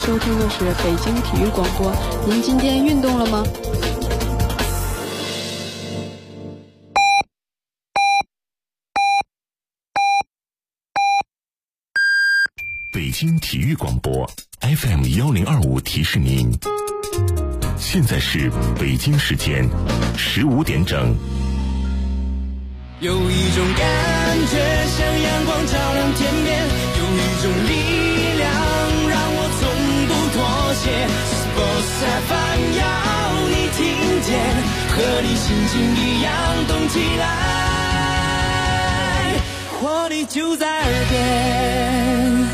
收听的是北京体育广播。您今天运动了吗？ 北京体育广播 FM1025 提示您，现在是北京时间15点整。 有一种感觉像阳光照亮天边，有一种力量让我从不妥协。Sports FM 要你听见，和你心情一样动起来，活力就在耳边。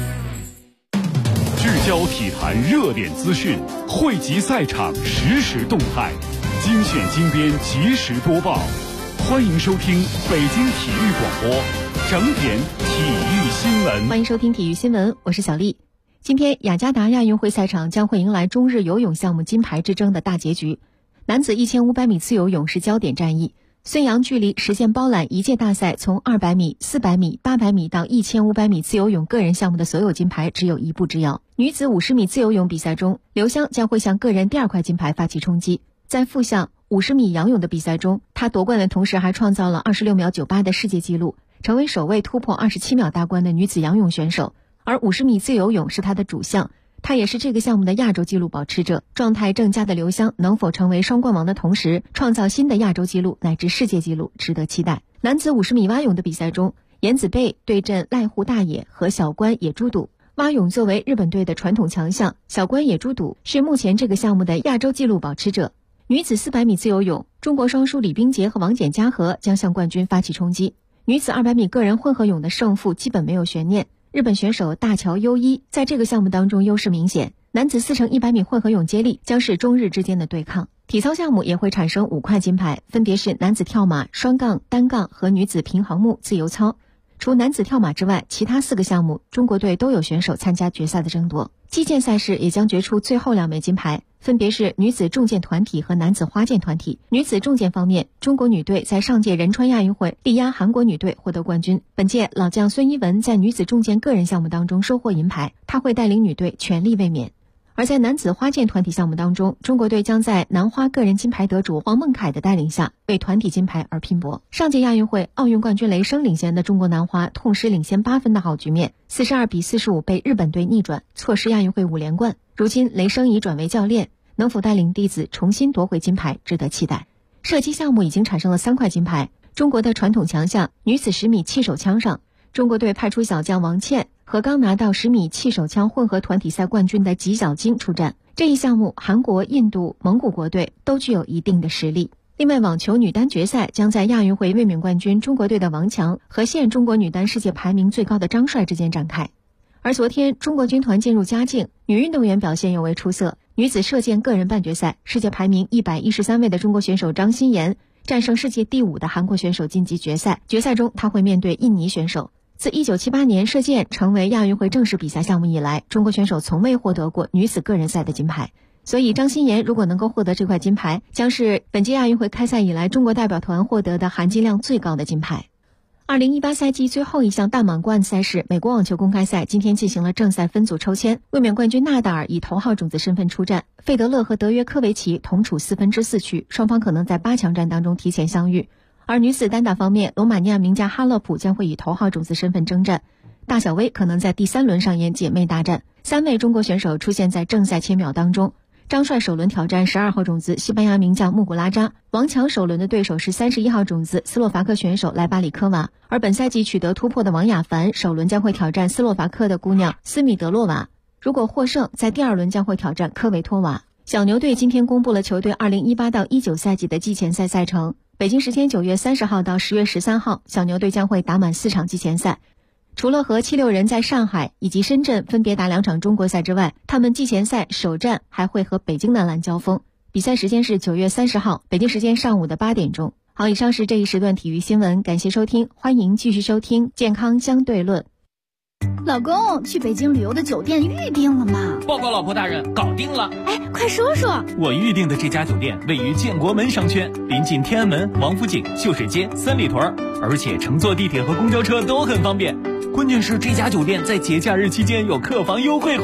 聚焦体坛热点资讯，汇集赛场实时动态，精选精编及时播报。欢迎收听北京体育广播整点体育新闻。 欢迎收听体育新闻，我是小丽。今天雅加达亚运会赛场将会迎来中日游泳项目金牌之争的大结局。男子1500米自由泳是焦点战役，孙杨距离实现包揽一届大赛从200米、400米、800米到1500米自由泳个人项目的所有金牌只有一步之遥。女子50米自由泳比赛中，刘湘将会向个人第2块金牌发起冲击。在副项50米仰泳的比赛中，她夺冠的同时还创造了26秒98的世界纪录，成为首位突破27秒大关的女子仰泳选手。而50米自由泳是她的主项，她也是这个项目的亚洲纪录保持者。状态正佳的刘湘能否成为双冠王的同时创造新的亚洲纪录乃至世界纪录，值得期待。男子50米蛙泳的比赛中，颜子贝对阵濑户大野和小关野猪肚。蛙泳作为日本队的传统强项，小关野猪肚是目前这个项目的亚洲纪录保持者。女子400米自由泳，中国双姝李冰洁和王简嘉禾将向冠军发起冲击。女子200米个人混合泳的胜负基本没有悬念，日本选手大桥优一在这个项目当中优势明显。男子4×100米混合泳接力将是中日之间的对抗。体操项目也会产生5块金牌，分别是男子跳马、双杠、单杠和女子平衡木自由操。除男子跳马之外，其他4个项目中国队都有选手参加决赛的争夺。击剑赛事也将决出最后2枚金牌，分别是女子重剑团体和男子花剑团体。女子重剑方面，中国女队在上届仁川亚运会力压韩国女队获得冠军。本届老将孙一文在女子重剑个人项目当中收获银牌，她会带领女队全力卫冕。而在男子花剑团体项目当中，中国队将在男花个人金牌得主黄梦凯的带领下为团体金牌而拼搏。上届亚运会奥运冠军雷声领衔的中国男花痛失领先8分的好局面，42比45被日本队逆转，错失亚运会5连冠。如今雷声已转为教练，能否带领弟子重新夺回金牌值得期待。射击项目已经产生了3块金牌，中国的传统强项女子10米气手枪上，中国队派出小将王倩和刚拿到10米气手枪混合团体赛冠军的吉晓金出战。这一项目韩国、印度、蒙古国队都具有一定的实力。另外，网球女单决赛将在亚运会卫冕冠军中国队的王强和现中国女单世界排名最高的张帅之间展开。而昨天中国军团进入佳境，女运动员表现尤为出色。女子射箭个人半决赛，世界排名113位的中国选手张欣妍战胜世界第5的韩国选手晋级决赛。决赛中她会面对印尼选手。自1978年射箭成为亚运会正式比赛项目以来，中国选手从未获得过女子个人赛的金牌。所以张欣妍如果能够获得这块金牌，将是本届亚运会开赛以来中国代表团获得的含金量最高的金牌。2018赛季最后一项大满贯赛事美国网球公开赛今天进行了正赛分组抽签，卫冕冠军纳达尔以头号种子身份出战，费德勒和德约科维奇同处4分之4区，双方可能在8强战当中提前相遇。而女子单打方面，罗马尼亚名将哈勒普将会以头号种子身份征战，大小威可能在第3轮上演姐妹大战。3位中国选手出现在正赛签秒当中，张帅首轮挑战12号种子西班牙名将穆古拉扎，王强首轮的对手是31号种子斯洛伐克选手莱巴里科娃。而本赛季取得突破的王雅凡首轮将会挑战斯洛伐克的姑娘斯米德洛娃，如果获胜，在第2轮将会挑战科维托娃。小牛队今天公布了球队2018到19赛季的季前赛赛程。北京时间9月30号到10月13号，小牛队将会打满4场季前赛。除了和76人在上海以及深圳分别打2场中国赛之外，他们季前赛首战还会和北京男篮交锋。比赛时间是9月30号，北京时间上午的8点钟。好，以上是这一时段体育新闻，感谢收听，欢迎继续收听健康相对论。 老公，去北京旅游的酒店预定了吗？ 报告老婆大人，搞定了。 哎，快说说。 我预定的这家酒店位于建国门商圈，临近天安门、王府井、秀水街、三里屯，而且乘坐地铁和公交车都很方便。关键是这家酒店在节假日期间有客房优惠活动。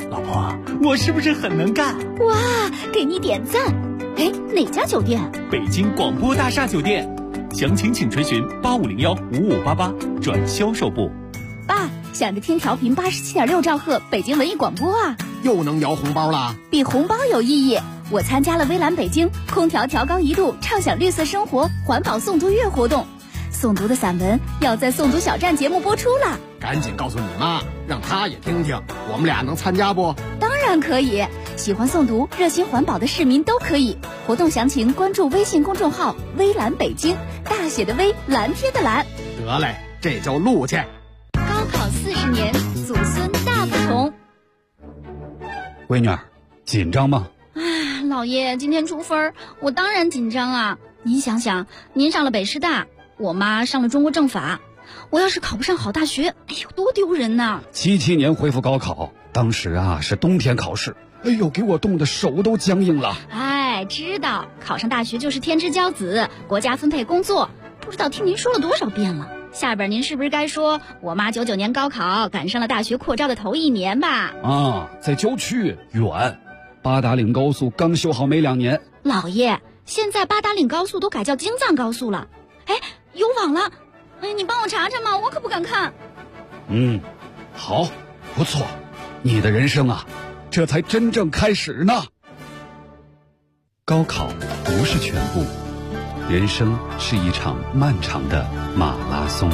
老婆，我是不是很能干？ 哇，给你点赞！哎，哪家酒店？ 北京广播大厦酒店，详情请垂询85015588转销售部。 爸，想着听调频87.6兆赫北京文艺广播啊， 又能摇红包了？ 比红包有意义。我参加了微蓝北京空调调高1度畅享绿色生活环保诵读月活动，诵读的散文要在诵读小站节目播出了。 赶紧告诉你妈，让她也听听，我们俩能参加不？ 当然可以，喜欢诵读热心环保的市民都可以。活动详情关注微信公众号微蓝北京，大写的微，蓝天的蓝。 得嘞，这就录去。 高考40年，祖孙大不同。 闺女儿，紧张吗？ 老爷，今天出分，我当然紧张啊！您想想，您上了北师大，我妈上了中国政法，我要是考不上好大学，哎呦，多丢人呐 ！77年恢复高考，当时啊是冬天考试，哎呦，给我冻得手都僵硬了。 哎，知道考上大学就是天之骄子，国家分配工作，不知道听您说了多少遍了。下边您是不是该说我妈99年高考赶上了大学扩招的头1年吧？ 啊，在郊区远。八达岭高速刚修好没2年。 老爷，现在八达岭高速都改叫京藏高速了。哎，有网了，哎，你帮我查查嘛，我可不敢看。 好，不错，你的人生啊，这才真正开始呢。高考不是全部，人生是一场漫长的马拉松。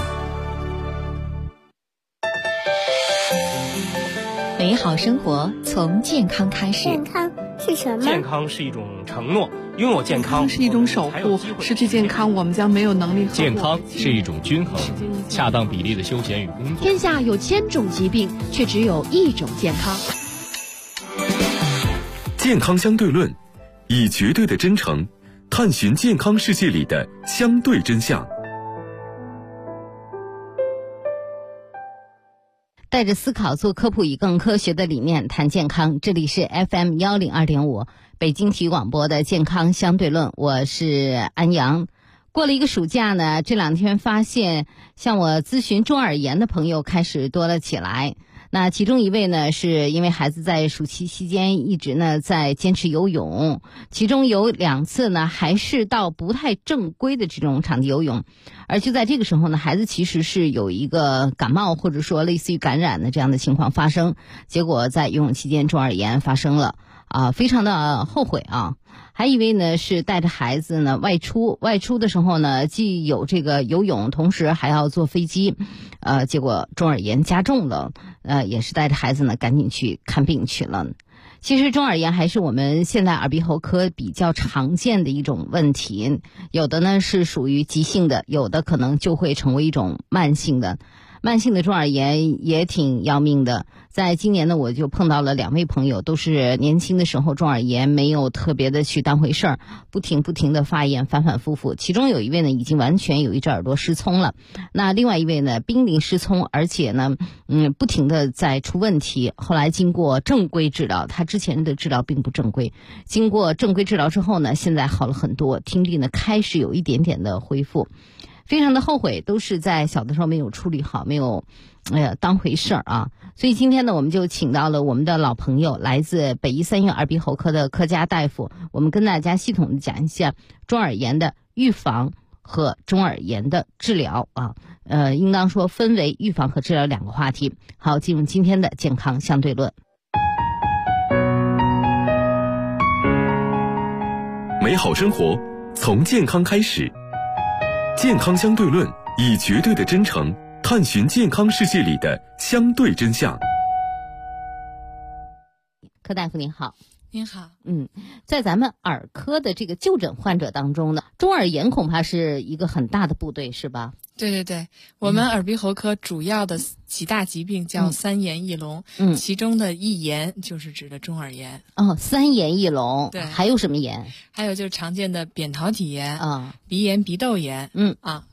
美好生活从健康开始。 健康是什么？ 健康是一种承诺，拥有健康是一种守护，失去健康我们将没有能力。 健康是一种均衡，恰当比例的休闲与工作。 天下有1000种疾病，却只有1种健康。 健康相对论，以绝对的真诚探寻健康世界里的相对真相。 带着思考做科普，以更科学的理念谈健康。这里是 FM 102.5北京体育广播的健康相对论，我是安阳。过了一个暑假呢，这2天发现向我咨询中耳炎的朋友开始多了起来。那其中一位呢，是因为孩子在暑期期间一直呢在坚持游泳，其中有2次呢还是到不太正规的这种场地游泳，而就在这个时候呢，孩子其实是有一个感冒或者说类似于感染的这样的情况发生，结果在游泳期间中耳炎发生了非常的后悔啊。还以为呢是带着孩子呢外出的时候呢，既有这个游泳，同时还要坐飞机，结果中耳炎加重了，也是带着孩子呢赶紧去看病去了。其实中耳炎还是我们现在耳鼻喉科比较常见的一种问题，有的呢是属于急性的，有的可能就会成为一种慢性的。慢性的中耳炎也挺要命的，在今年呢，我就碰到了2位朋友，都是年轻的时候中耳炎没有特别的去当回事儿，不停的发炎，反反复复。其中有一位呢，已经完全有一只耳朵失聪了，那另外一位呢，濒临失聪，而且呢，不停的在出问题。后来经过正规治疗，他之前的治疗并不正规，经过正规治疗之后呢，现在好了很多，听力呢开始有一点点的恢复。非常的后悔，都是在小的时候没有处理好，没有当回事儿啊。所以今天呢，我们就请到了我们的老朋友，来自北医三院耳鼻喉科的科家大夫，我们跟大家系统的讲一下中耳炎的预防和中耳炎的治疗啊。应当说分为预防和治疗2个话题。好，进入今天的健康相对论。 美好生活从健康开始。健康相对论，以绝对的真诚探寻健康世界里的相对真相。 柯大夫您好。 您好。 在咱们耳科的这个就诊患者当中呢，中耳炎恐怕是一个很大的部队，是吧？ 对对对，我们耳鼻喉科主要的几大疾病叫3炎一聋，其中的1炎就是指的中耳炎。 3炎一聋， 对， 还有什么炎？ 还有就是常见的扁桃体炎鼻炎、鼻窦炎，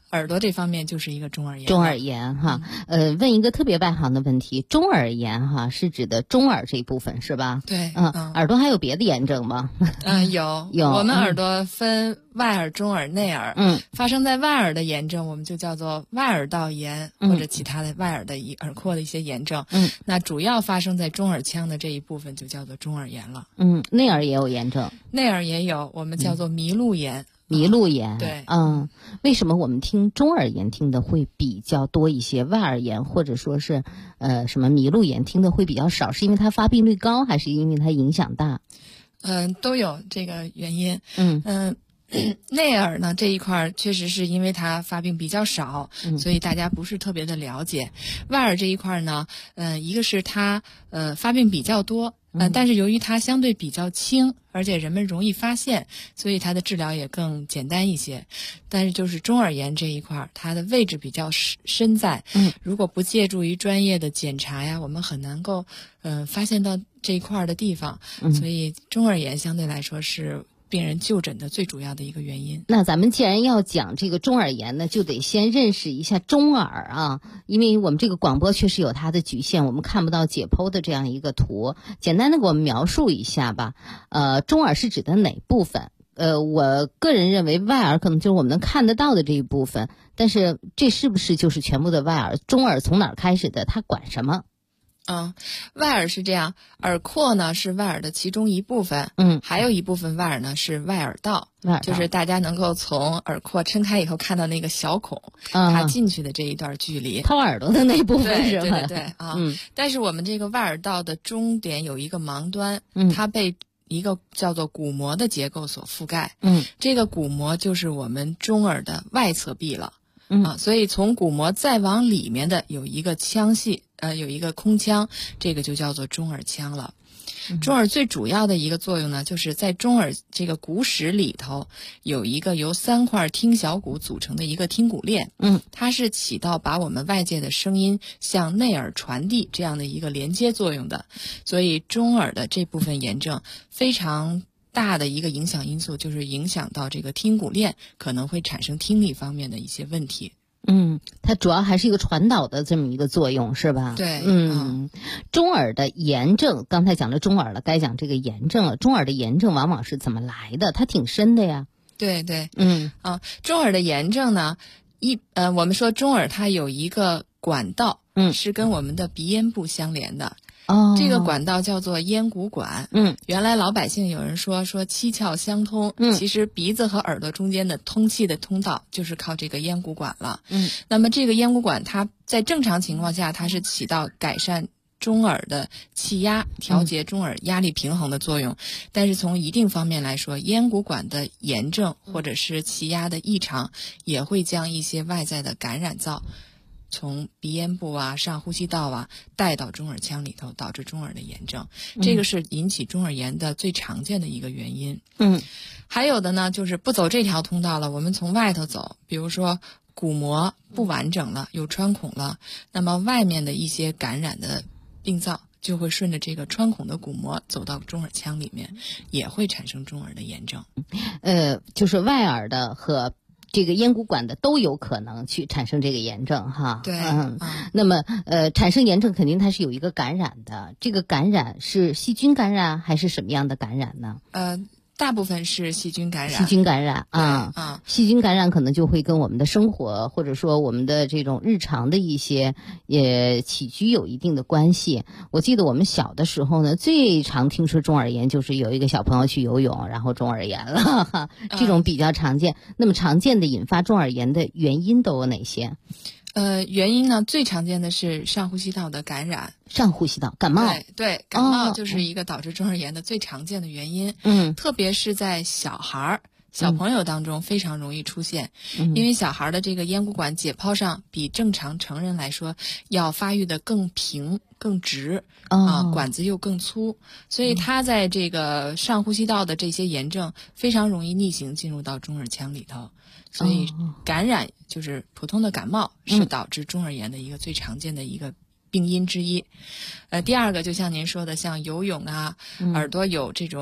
耳朵这方面就是一个中耳炎。 中耳炎哈，问一个特别外行的问题，中耳炎哈是指的中耳这一部分是吧？ 对， 耳朵还有别的炎症吗？ 有， 有。 我们耳朵分外耳、中耳、内耳。发生在外耳的炎症，我们就叫做外耳道炎，或者其他的外耳的耳廓的一些炎症。那主要发生在中耳腔的这一部分就叫做中耳炎了。 内耳也有炎症， 内耳也有，我们叫做麋鹿炎。 麋鹿炎， 对， 为什么我们听中耳炎听的会比较多一些，外耳炎或者说是什么麋鹿炎听的会比较少？是因为它发病率高，还是因为它影响大？ 都有这个原因。内耳呢这一块确实是因为它发病比较少，所以大家不是特别的了解。外耳这一块呢，一个是它发病比较多，但是由于它相对比较轻，而且人们容易发现，所以它的治疗也更简单一些。但是就是中耳炎这一块，它的位置比较深在，如果不借助于专业的检查呀，我们很难够发现到这一块的地方，所以中耳炎相对来说是病人就诊的最主要的一个原因。 那咱们既然要讲这个中耳炎呢，就得先认识一下中耳啊，因为我们这个广播确实有它的局限，我们看不到解剖的这样一个图，简单的给我们描述一下吧。中耳是指的哪部分？我个人认为外耳可能就是我们能看得到的这一部分，但是这是不是就是全部的外耳？中耳从哪儿开始的？它管什么？ 外耳是这样，耳廓呢是外耳的其中一部分，还有一部分外耳呢是外耳道，就是大家能够从耳廓撑开以后看到那个小孔，它进去的这一段距离， 掏耳朵的那部分是吧？ 对但是我们这个外耳道的终点有一个盲端，它被一个叫做鼓膜的结构所覆盖，这个鼓膜就是我们中耳的外侧壁了。所以从鼓膜再往里面的有一个腔隙，有一个空腔，这个就叫做中耳腔了。中耳最主要的一个作用呢，就是在中耳这个骨室里头有一个由3块听小骨组成的一个听骨链，它是起到把我们外界的声音向内耳传递这样的一个连接作用的。所以中耳的这部分炎症非常大的一个影响因素就是影响到这个听骨链，可能会产生听力方面的一些问题。 它主要还是一个传导的这么一个作用，是吧？ 对。 中耳的炎症，刚才讲了中耳了，该讲这个炎症了。中耳的炎症往往是怎么来的？它挺深的呀。 对。中耳的炎症呢，我们说中耳它有一个管道，是跟我们的鼻咽部相连的。这个管道叫做咽鼓管。原来老百姓有人说七窍相通，其实鼻子和耳朵中间的通气的通道就是靠这个咽鼓管了。那么这个咽鼓管它在正常情况下，它是起到改善中耳的气压、调节中耳压力平衡的作用。但是从一定方面来说，咽鼓管的炎症或者是气压的异常，也会将一些外在的感染灶从鼻咽部啊、上呼吸道啊带到中耳腔里头，导致中耳的炎症。这个是引起中耳炎的最常见的一个原因。还有的呢，就是不走这条通道了，我们从外头走，比如说鼓膜不完整了，有穿孔了，那么外面的一些感染的病灶就会顺着这个穿孔的鼓膜走到中耳腔里面，也会产生中耳的炎症。 就是外耳的和这个咽鼓管的都有可能去产生这个炎症哈。 对。 那么产生炎症肯定它是有一个感染的，这个感染是细菌感染还是什么样的感染呢？ 大部分是细菌感染。 细菌感染细菌感染可能就会跟我们的生活或者说我们的这种日常的一些起居有一定的关系。我记得我们小的时候呢，最常听说中耳炎就是有一个小朋友去游泳然后中耳炎了哈，这种比较常见。那么常见的引发中耳炎的原因都有哪些？ 原因呢，最常见的是上呼吸道的感染。 上呼吸道感冒。 对，感冒就是一个导致中耳炎的最常见的原因。特别是在小朋友当中非常容易出现，因为小孩的这个咽鼓管解剖上比正常成人来说要发育的更平更直管子又更粗，所以他在这个上呼吸道的这些炎症非常容易逆行进入到中耳腔里头。所以感染就是普通的感冒是导致中耳炎的一个最常见的一个病因之一。第二个就像您说的，像游泳啊，耳朵有这种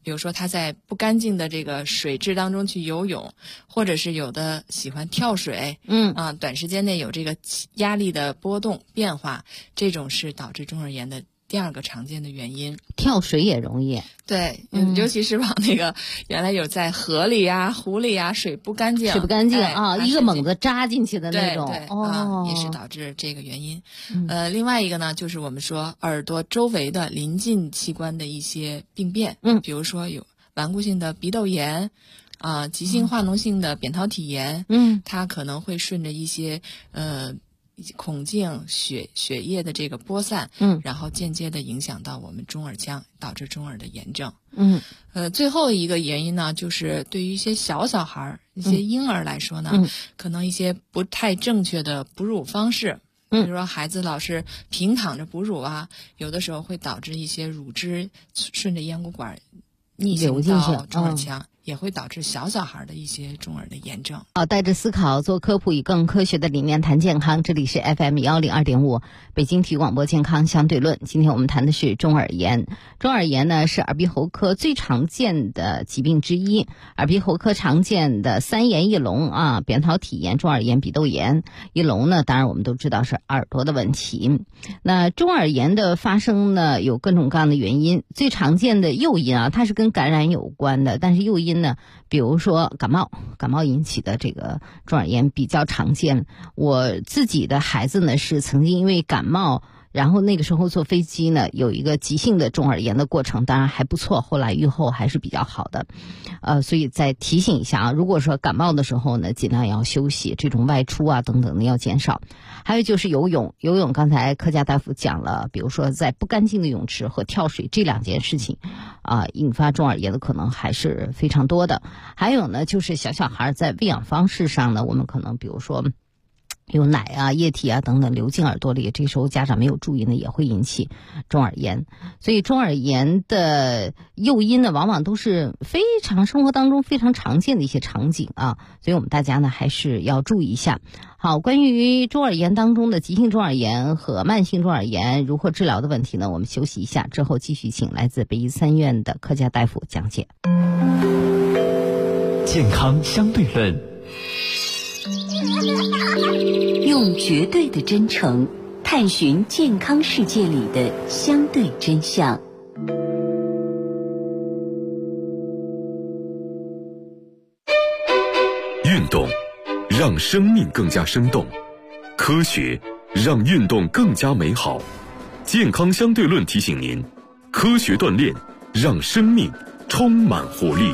比如说他在不干净的这个水质当中去游泳，或者是有的喜欢跳水，短时间内有这个压力的波动变化，这种是导致中耳炎的第二个常见的原因。 跳水也容易。 对，尤其是往那个原来有在河里啊、湖里啊，水不干净一个猛子扎进去的那种， 也是导致这个原因。另外一个呢，就是我们说耳朵周围的邻近器官的一些病变，比如说有顽固性的鼻窦炎。急性化脓性的扁桃体炎，它可能会顺着一些孔径血液的这个播散，然后间接的影响到我们中耳腔，导致中耳的炎症。最后一个原因呢，就是对于一些小孩、一些婴儿来说呢，可能一些不太正确的哺乳方式，比如说孩子老是平躺着哺乳啊，有的时候会导致一些乳汁顺着咽鼓管逆行到中耳腔。也会导致小孩的一些中耳的炎症。 好，带着思考做科普，以更科学的理念谈健康。这里是 FM102.5 北京体育广播健康相对论。今天我们谈的是中耳炎。中耳炎呢是耳鼻喉科最常见的疾病之一。耳鼻喉科常见的三炎一聋啊，扁桃体炎、中耳炎、鼻窦炎。一聋呢，当然我们都知道是耳朵的问题。那中耳炎的发生呢，有各种各样的原因。最常见的诱因啊，它是跟感染有关的，但是诱因呢，比如说感冒引起的这个中耳炎比较常见。我自己的孩子呢是曾经因为感冒，然后那个时候坐飞机呢有一个急性的中耳炎的过程，当然还不错，后来愈后还是比较好的。所以再提醒一下啊，如果说感冒的时候呢，尽量要休息，这种外出啊等等的要减少。还有就是游泳，刚才柯佳大夫讲了，比如说在不干净的泳池和跳水这两件事情引发中耳炎的可能还是非常多的。还有呢，就是小孩在喂养方式上呢，我们可能比如说有奶啊、液体啊等等流进耳朵里，这时候家长没有注意呢，也会引起中耳炎。所以中耳炎的诱因呢，往往都是生活当中非常常见的一些场景啊，所以我们大家呢还是要注意一下。好，关于中耳炎当中的急性中耳炎和慢性中耳炎如何治疗的问题呢，我们休息一下之后继续请来自北医3院的柯佳大夫讲解。 健康相对论， 用绝对的真诚探寻健康世界里的相对真相。 运动让生命更加生动，科学让运动更加美好。健康相对论提醒您，科学锻炼让生命充满活力。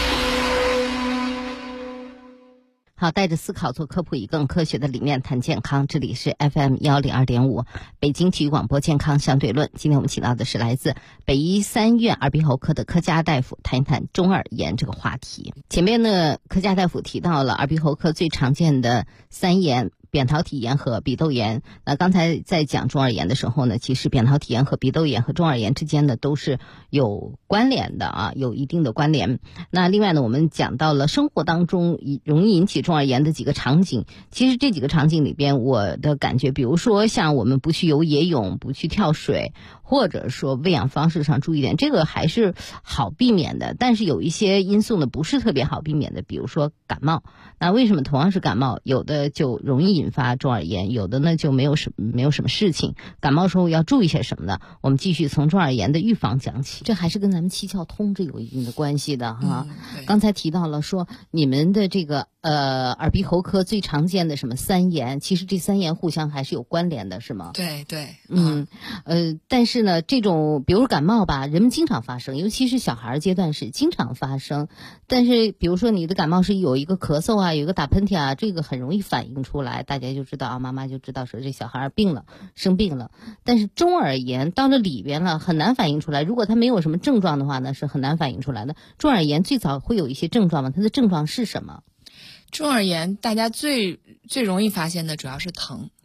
好，带着思考做科普，以更科学的理念谈健康。这里是 FM102.5 北京体育广播健康相对论。今天我们请到的是来自北医3院耳鼻喉科的柯佳大夫，谈一谈中耳炎这个话题。前面呢，柯佳大夫提到了耳鼻喉科最常见的三炎，扁桃体炎和鼻窦炎。那刚才在讲中耳炎的时候呢，其实扁桃体炎和鼻窦炎和中耳炎之间呢都是有关联的啊，有一定的关联。那另外呢，我们讲到了生活当中容易引起中耳炎的几个场景。其实这几个场景里边，我的感觉，比如说像我们不去游野泳，不去跳水，或者说喂养方式上注意点，这个还是好避免的。但是有一些因素呢不是特别好避免的，比如说感冒。那为什么同样是感冒，有的就容易引发中耳炎，有的呢就没有什么事情？感冒时候要注意些什么呢？我们继续从中耳炎的预防讲起，这还是跟咱们七窍通这有一定的关系的哈。刚才提到了说你们的这个耳鼻喉科最常见的什么三炎，其实这三炎互相还是有关联的，是吗？ 对对， 但是呢，这种比如感冒吧，人们经常发生，尤其是小孩阶段是经常发生。但是比如说你的感冒是有一个咳嗽啊，有一个打喷嚏啊，这个很容易反映出来，大家就知道啊，妈妈就知道说这小孩生病了。但是中耳炎到了里边了，很难反映出来。如果他没有什么症状的话呢，是很难反映出来的。中耳炎最早会有一些症状吗？它的症状是什么？ 中耳炎大家最容易发现的主要是疼，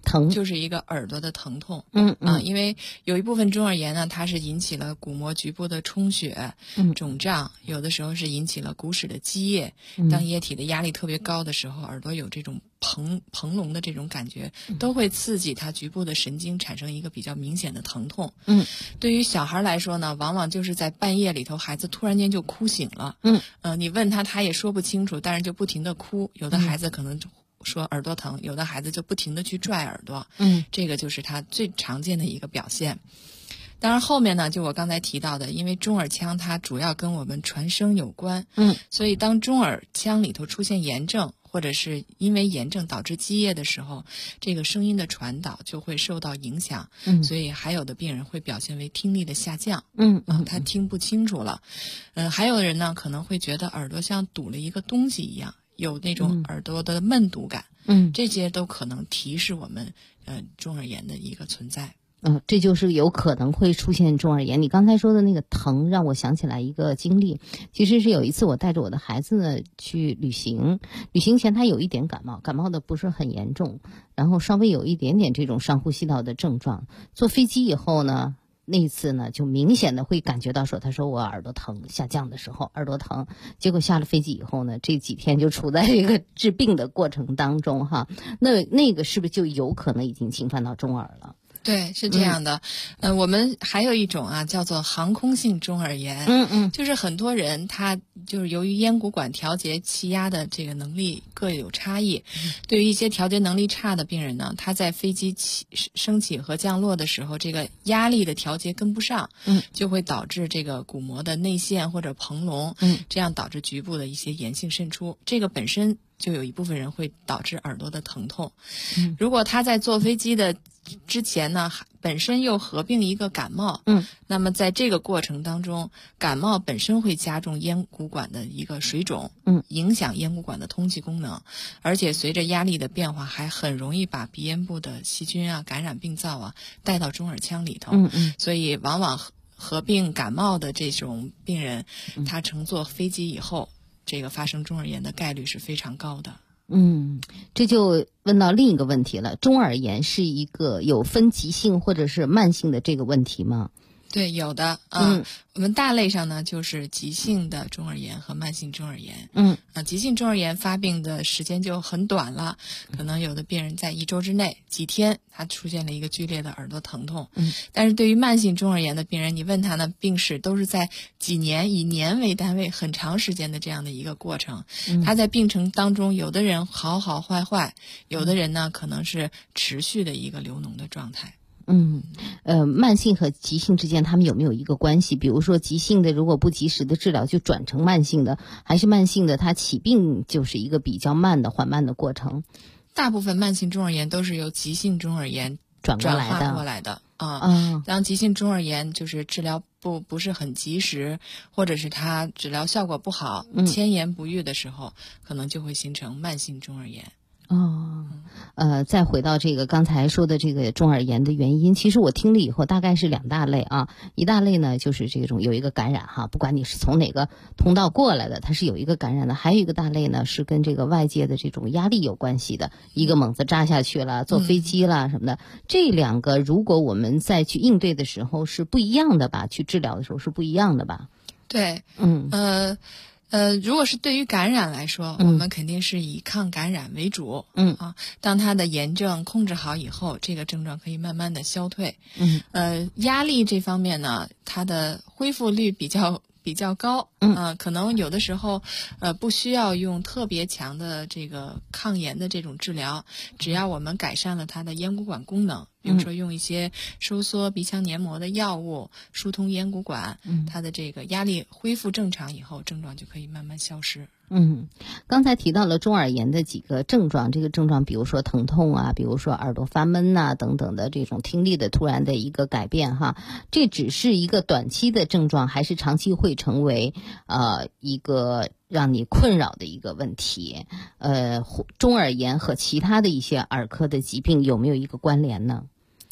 疼就是一个耳朵的疼痛。因为有一部分中耳炎呢，它是引起了鼓膜局部的充血、肿胀，有的时候是引起了鼓室的积液。当液体的压力特别高的时候，耳朵有这种蓬聋的这种感觉，都会刺激它局部的神经，产生一个比较明显的疼痛。对于小孩来说呢，往往就是在半夜里头，孩子突然间就哭醒了。你问他也说不清楚，但是就不停地哭。有的孩子可能说耳朵疼，有的孩子就不停地去拽耳朵。这个就是他最常见的一个表现。当然后面呢，就我刚才提到的，因为中耳腔它主要跟我们传声有关。所以当中耳腔里头出现炎症，或者是因为炎症导致积液的时候，这个声音的传导就会受到影响。所以还有的病人会表现为听力的下降。他听不清楚了。还有的人呢，可能会觉得耳朵像堵了一个东西一样，有那种耳朵的闷堵感。这些都可能提示我们中耳炎的一个存在。 这就是有可能会出现中耳炎。你刚才说的那个疼让我想起来一个经历，其实是有一次我带着我的孩子呢去旅行前他有一点感冒的不是很严重，然后稍微有一点点这种上呼吸道的症状。坐飞机以后呢，那一次呢就明显的会感觉到他说我耳朵疼，下降的时候耳朵疼，结果下了飞机以后呢，这几天就处在这个治病的过程当中哈。那个是不是就有可能已经侵犯到中耳了？ 对，是这样的。我们还有一种叫做航空性中耳炎。就是很多人他就是由于咽鼓管调节气压的这个能力各有差异。对于一些调节能力差的病人呢，他在飞机升起和降落的时候，这个压力的调节跟不上，就会导致这个鼓膜的内陷或者膨隆，这样导致局部的一些炎性渗出。这个本身就有一部分人会导致耳朵的疼痛。如果他在坐飞机的之前呢，本身又合并一个感冒，那么在这个过程当中，感冒本身会加重咽鼓管的一个水肿，影响咽鼓管的通气功能，而且随着压力的变化，还很容易把鼻咽部的细菌感染病灶带到中耳腔里头。所以往往合并感冒的这种病人，他乘坐飞机以后，这个发生中耳炎的概率是非常高的。 这就问到另一个问题了，中耳炎是一个有分急性或者是慢性的这个问题吗？ 对，有的。我们大类上呢，就是急性的中耳炎和慢性中耳炎。急性中耳炎发病的时间就很短了，可能有的病人在1周之内几天，他出现了一个剧烈的耳朵疼痛。但是对于慢性中耳炎的病人，你问他呢，病史都是在几年，以年为单位，很长时间的这样的一个过程。他在病程当中，有的人好好坏坏，有的人呢可能是持续的一个流脓的状态。 慢性和急性之间他们有没有一个关系？比如说急性的如果不及时的治疗就转成慢性的，还是慢性的它起病就是一个比较慢的缓慢的过程？ 大部分慢性中耳炎都是由急性中耳炎转化过来的。当急性中耳炎就是治疗不是很及时，或者是它治疗效果不好，迁延不愈的时候，可能就会形成慢性中耳炎。 再回到这个刚才说的这个中耳炎的原因，其实我听了以后大概是2大类一大类呢就是这种有一个感染不管你是从哪个通道过来的，它是有一个感染的，还有一个大类呢是跟这个外界的这种压力有关系的，一个猛子扎下去了，坐飞机了什么的。这2个如果我们再去应对的时候是不一样的吧，去治疗的时候是不一样的吧？ 对。如果是对于感染来说，我们肯定是以抗感染为主。当它的炎症控制好以后，这个症状可以慢慢的消退。压力这方面呢，它的恢复率比较高。可能有的时候不需要用特别强的这个抗炎的这种治疗，只要我们改善了它的咽鼓管功能，比如说用一些收缩鼻腔黏膜的药物，疏通咽鼓管，它的这个压力恢复正常以后，症状就可以慢慢消失。 刚才提到了中耳炎的几个症状，这个症状比如说疼痛比如说耳朵发闷等等的这种听力的突然的一个改变这只是一个短期的症状，还是长期会成为一个让你困扰的一个问题？中耳炎和其他的一些耳科的疾病有没有一个关联呢？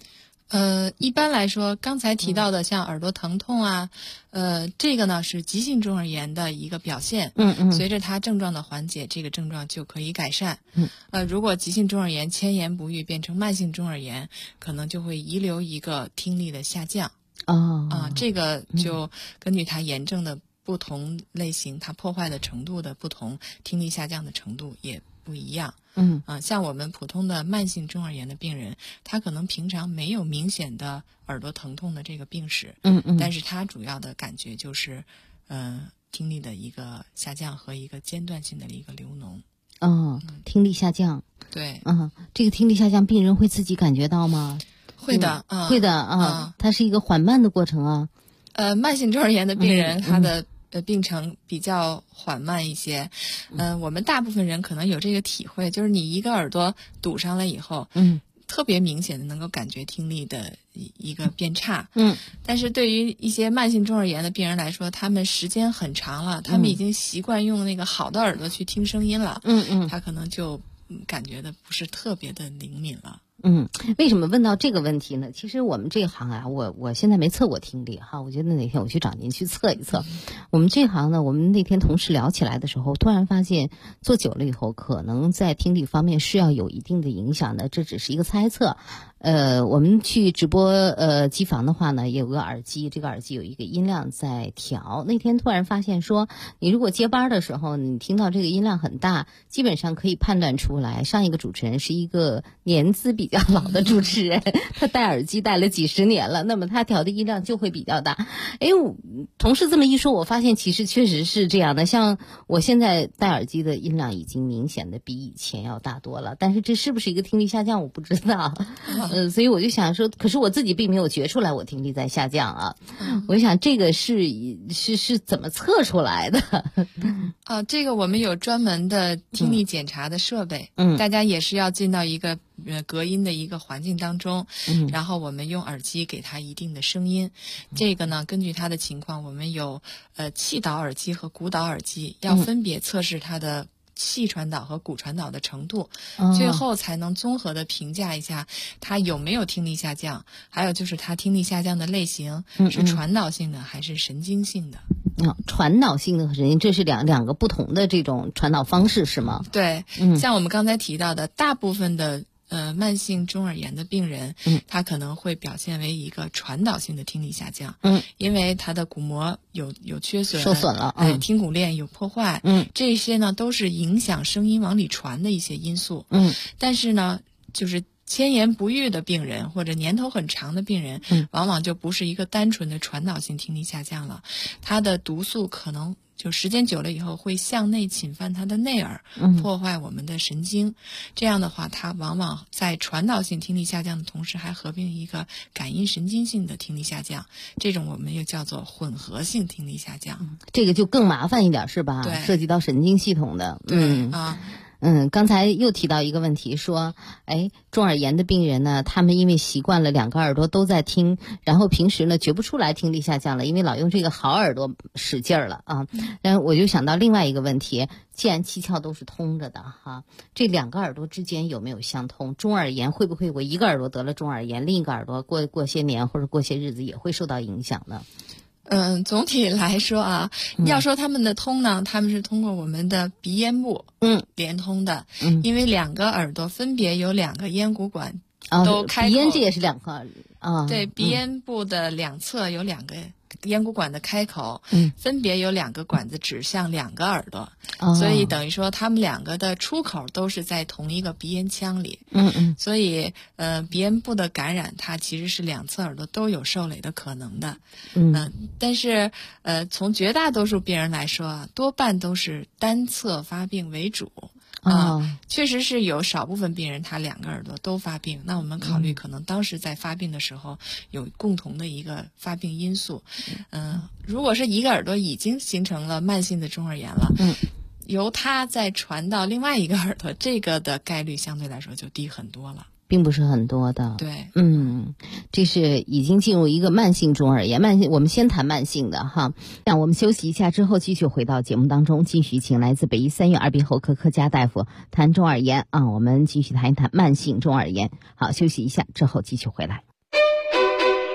一般来说，刚才提到的像耳朵疼痛啊，这个呢是急性中耳炎的一个表现。随着它症状的缓解，这个症状就可以改善。如果急性中耳炎迁延不愈变成慢性中耳炎，可能就会遗留一个听力的下降。这个就根据它炎症的不同类型，它破坏的程度的不同，听力下降的程度也不一样。像我们普通的慢性中耳炎的病人，他可能平常没有明显的耳朵疼痛的这个病史，但是他主要的感觉就是听力的一个下降和一个间断性的一个流脓。 听力下降。 对。 这个听力下降病人会自己感觉到吗？ 会的。 会的。它是一个缓慢的过程啊。 慢性中耳炎的病人，他的病程比较缓慢一些。我们大部分人可能有这个体会，就是你一个耳朵堵上了以后，特别明显的能够感觉听力的一个变差。但是对于一些慢性中耳炎的病人来说，他们时间很长了，他们已经习惯用那个好的耳朵去听声音了。他可能就感觉的不是特别的灵敏了。 为什么问到这个问题呢？其实我们这行啊，我现在没测过听力哈，我觉得哪天我去找您去测一测。我们这行呢，我们那天同事聊起来的时候，突然发现做久了以后，可能在听力方面是要有一定的影响的，这只是一个猜测。我们去直播机房的话呢，也有个耳机，这个耳机有一个音量在调。那天突然发现说，你如果接班的时候，你听到这个音量很大，基本上可以判断出来，上一个主持人是一个年资比较老的主持人，他戴耳机戴了几十年了，那么他调的音量就会比较大。同事这么一说，我发现其实确实是这样的。像我现在戴耳机的音量已经明显的比以前要大多了，但是这是不是一个听力下降，我不知道。所以我就想说，可是我自己并没有觉出来我听力在下降啊。我就想这个是怎么测出来的？ 这个我们有专门的听力检查的设备，大家也是要进到一个隔音的一个环境当中，然后我们用耳机给它一定的声音。这个呢，根据它的情况，我们有气导耳机和鼓导耳机，要分别测试它的气传导和鼓传导的程度，最后才能综合的评价一下它有没有听力下降，还有就是它听力下降的类型是传导性的还是神经性的。 传导性的和神经，这是两个不同的这种传导方式是吗？ 对，像我们刚才提到的，大部分的慢性中耳炎的病人，他可能会表现为一个传导性的听力下降，因为他的鼓膜有缺损， 受损了， 听骨链有破坏，这些呢都是影响声音往里传的一些因素，但是呢，就是迁延不愈的病人或者年头很长的病人，往往就不是一个单纯的传导性听力下降了，他的毒素可能就时间久了以后会向内侵犯它的内耳，破坏我们的神经。这样的话，它往往在传导性听力下降的同时，还合并一个感应神经性的听力下降，这种我们又叫做混合性听力下降。 这个就更麻烦一点是吧？ 对， 涉及到神经系统的。 对刚才又提到一个问题，说，中耳炎的病人呢，他们因为习惯了两个耳朵都在听，然后平时呢觉不出来听力下降了，因为老用这个好耳朵使劲儿了啊。然后我就想到另外一个问题，既然七窍都是通着的哈，这两个耳朵之间有没有相通？中耳炎会不会我一个耳朵得了中耳炎，另一个耳朵过些年或者过些日子也会受到影响呢？ 总体来说啊，要说他们的通呢，他们是通过我们的鼻咽部连通的，因为两个耳朵分别有两个咽鼓管都开口， 鼻咽这也是两个啊， 对，鼻咽部的两侧有两个咽鼓管的开口，分别有两个管子指向两个耳朵，所以等于说他们两个的出口都是在同一个鼻咽腔里，所以鼻咽部的感染它其实是两侧耳朵都有受累的可能的，但是从绝大多数病人来说啊，多半都是单侧发病为主。确实是有少部分病人他两个耳朵都发病，那我们考虑可能当时在发病的时候有共同的一个发病因素。如果是一个耳朵已经形成了慢性的中耳炎了，由它再传到另外一个耳朵，这个的概率相对来说就低很多了。 并不是很多的。 对， 这是已经进入一个慢性中耳炎。我们先谈慢性的哈，让我们休息一下之后继续回到节目当中，继续请来自北医三院耳鼻喉科柯佳大夫谈中耳炎啊，我们继续谈一谈慢性中耳炎。好，休息一下之后继续回来。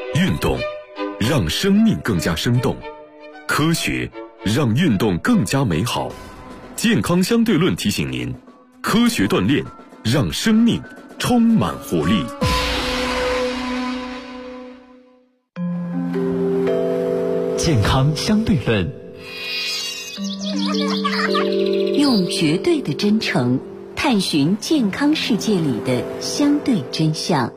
运动让生命更加生动，科学让运动更加美好。健康相对论提醒您，科学锻炼让生命充满活力。 健康相对论， 用绝对的真诚探寻健康世界里的相对真相。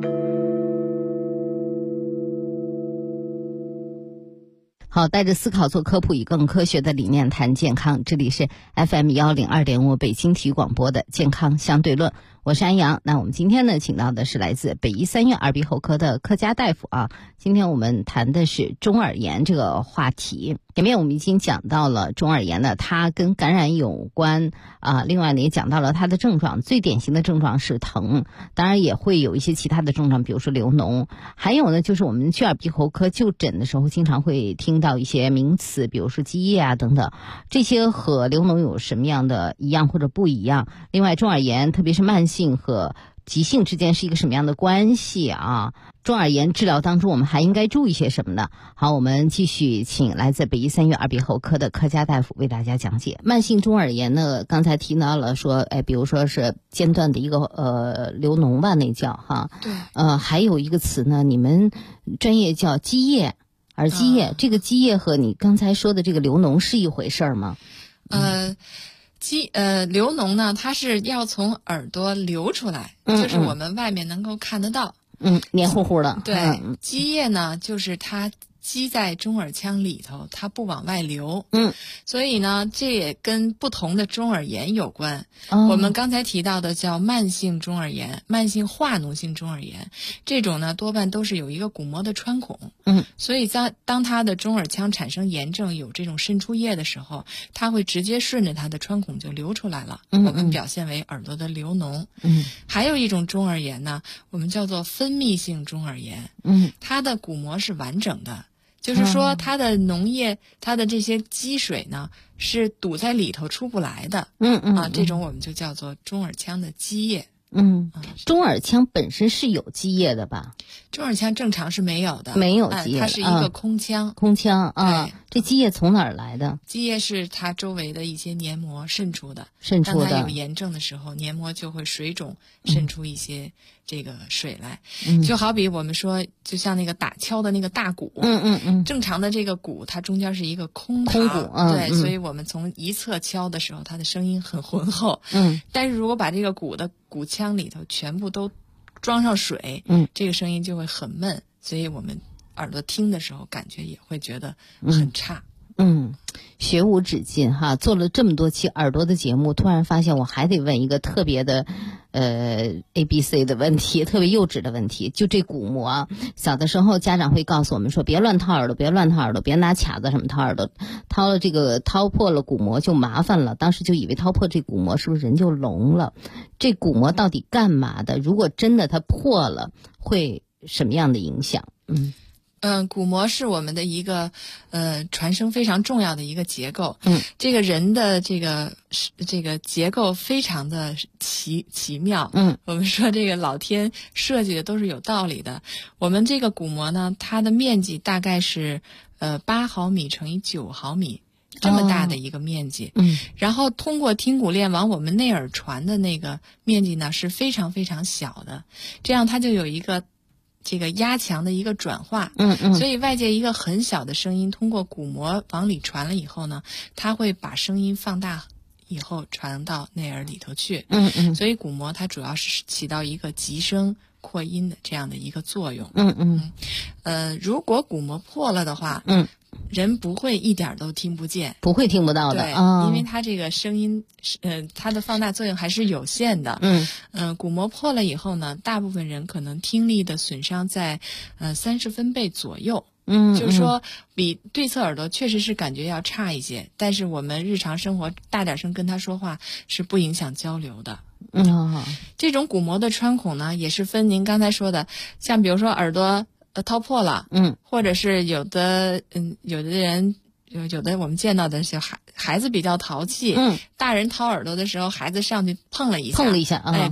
好，带着思考做科普，以更科学的理念谈健康。这里是 FM102.5 北京体育广播的健康相对论，我是安阳。那我们今天呢，请到的是来自北医三院耳鼻喉科的柯佳大夫啊。今天我们谈的是中耳炎这个话题。前面我们已经讲到了中耳炎呢，它跟感染有关啊。另外呢，也讲到了它的症状，最典型的症状是疼，当然也会有一些其他的症状，比如说流脓。还有呢，就是我们去耳鼻喉科就诊的时候，经常会听到一些名词，比如说积液啊等等，这些和流脓有什么样的一样或者不一样？另外，中耳炎特别是慢性和急性之间是一个什么样的关系啊？中耳炎治疗当中我们还应该注意些什么呢？好，我们继续请来自北医三院耳鼻喉科的柯佳大夫为大家讲解。慢性中耳炎呢，刚才提到了说，比如说是间断的一个流脓吧，那叫哈。 对。 还有一个词呢，你们专业叫积液。耳积液，这个积液和你刚才说的这个流脓是一回事吗？ 流脓呢，它是要从耳朵流出来，就是我们外面能够看得到， 黏糊糊的。 对，积液呢，就是它积在中耳腔里头，它不往外流。所以呢，这也跟不同的中耳炎有关。我们刚才提到的叫慢性中耳炎、慢性化脓性中耳炎，这种呢多半都是有一个鼓膜的穿孔。所以当它的中耳腔产生炎症，有这种渗出液的时候，它会直接顺着它的穿孔就流出来了。我们表现为耳朵的流脓。还有一种中耳炎呢，我们叫做分泌性中耳炎。它的鼓膜是完整的。就是说，它的脓液，它的这些积水呢，是堵在里头出不来的。这种我们就叫做中耳腔的积液。 中耳腔本身是有积液的吧？ 中耳腔正常是没有的， 没有积液， 它是一个空腔。 空腔啊，这积液从哪儿来的？ 积液是它周围的一些黏膜渗出的。当它有炎症的时候，黏膜就会水肿，渗出一些这个水来。就好比我们说，就像那个打敲的那个大鼓。正常的这个鼓，它中间是一个空鼓。 对，所以我们从一侧敲的时候，它的声音很浑厚。但是如果把这个鼓的鼓腔里头全部都装上水，这个声音就会很闷，所以我们耳朵听的时候感觉也会觉得很差。 学无止境哈，做了这么多期耳朵的节目，突然发现我还得问一个特别的ABC 的问题，特别幼稚的问题。就这鼓膜，小的时候家长会告诉我们说，别乱掏耳朵，别乱掏耳朵，别拿卡子什么掏耳朵，掏破了鼓膜就麻烦了。当时就以为掏破这鼓膜是不是人就聋了？这鼓膜到底干嘛的？如果真的它破了，会什么样的影响？ 鼓膜是我们的一个传声非常重要的一个结构。这个人的这个结构非常的奇妙。我们说这个老天设计的都是有道理的。我们这个鼓膜呢，它的面积大概是8毫米乘以9毫米。这么大的一个面积。然后通过听骨链往我们内耳传的那个面积呢是非常非常小的，这样它就有一个这个压强的一个转化。所以外界一个很小的声音通过鼓膜往里传了以后呢，它会把声音放大以后传到内耳里头去。所以鼓膜它主要是起到一个集声扩音的这样的一个作用。如果鼓膜破了的话，人不会一点都听不见， 不会听不到的。 对，因为它这个声音，它的放大作用还是有限的。鼓膜破了以后呢，大部分人可能听力的损伤在30分贝左右。就是说比对侧耳朵确实是感觉要差一些，但是我们日常生活大点声跟他说话是不影响交流的。这种鼓膜的穿孔呢，也是分您刚才说的，像比如说耳朵掏破了，或者是有的人，有的我们见到的小孩子比较淘气，大人掏耳朵的时候，孩子上去碰了一下，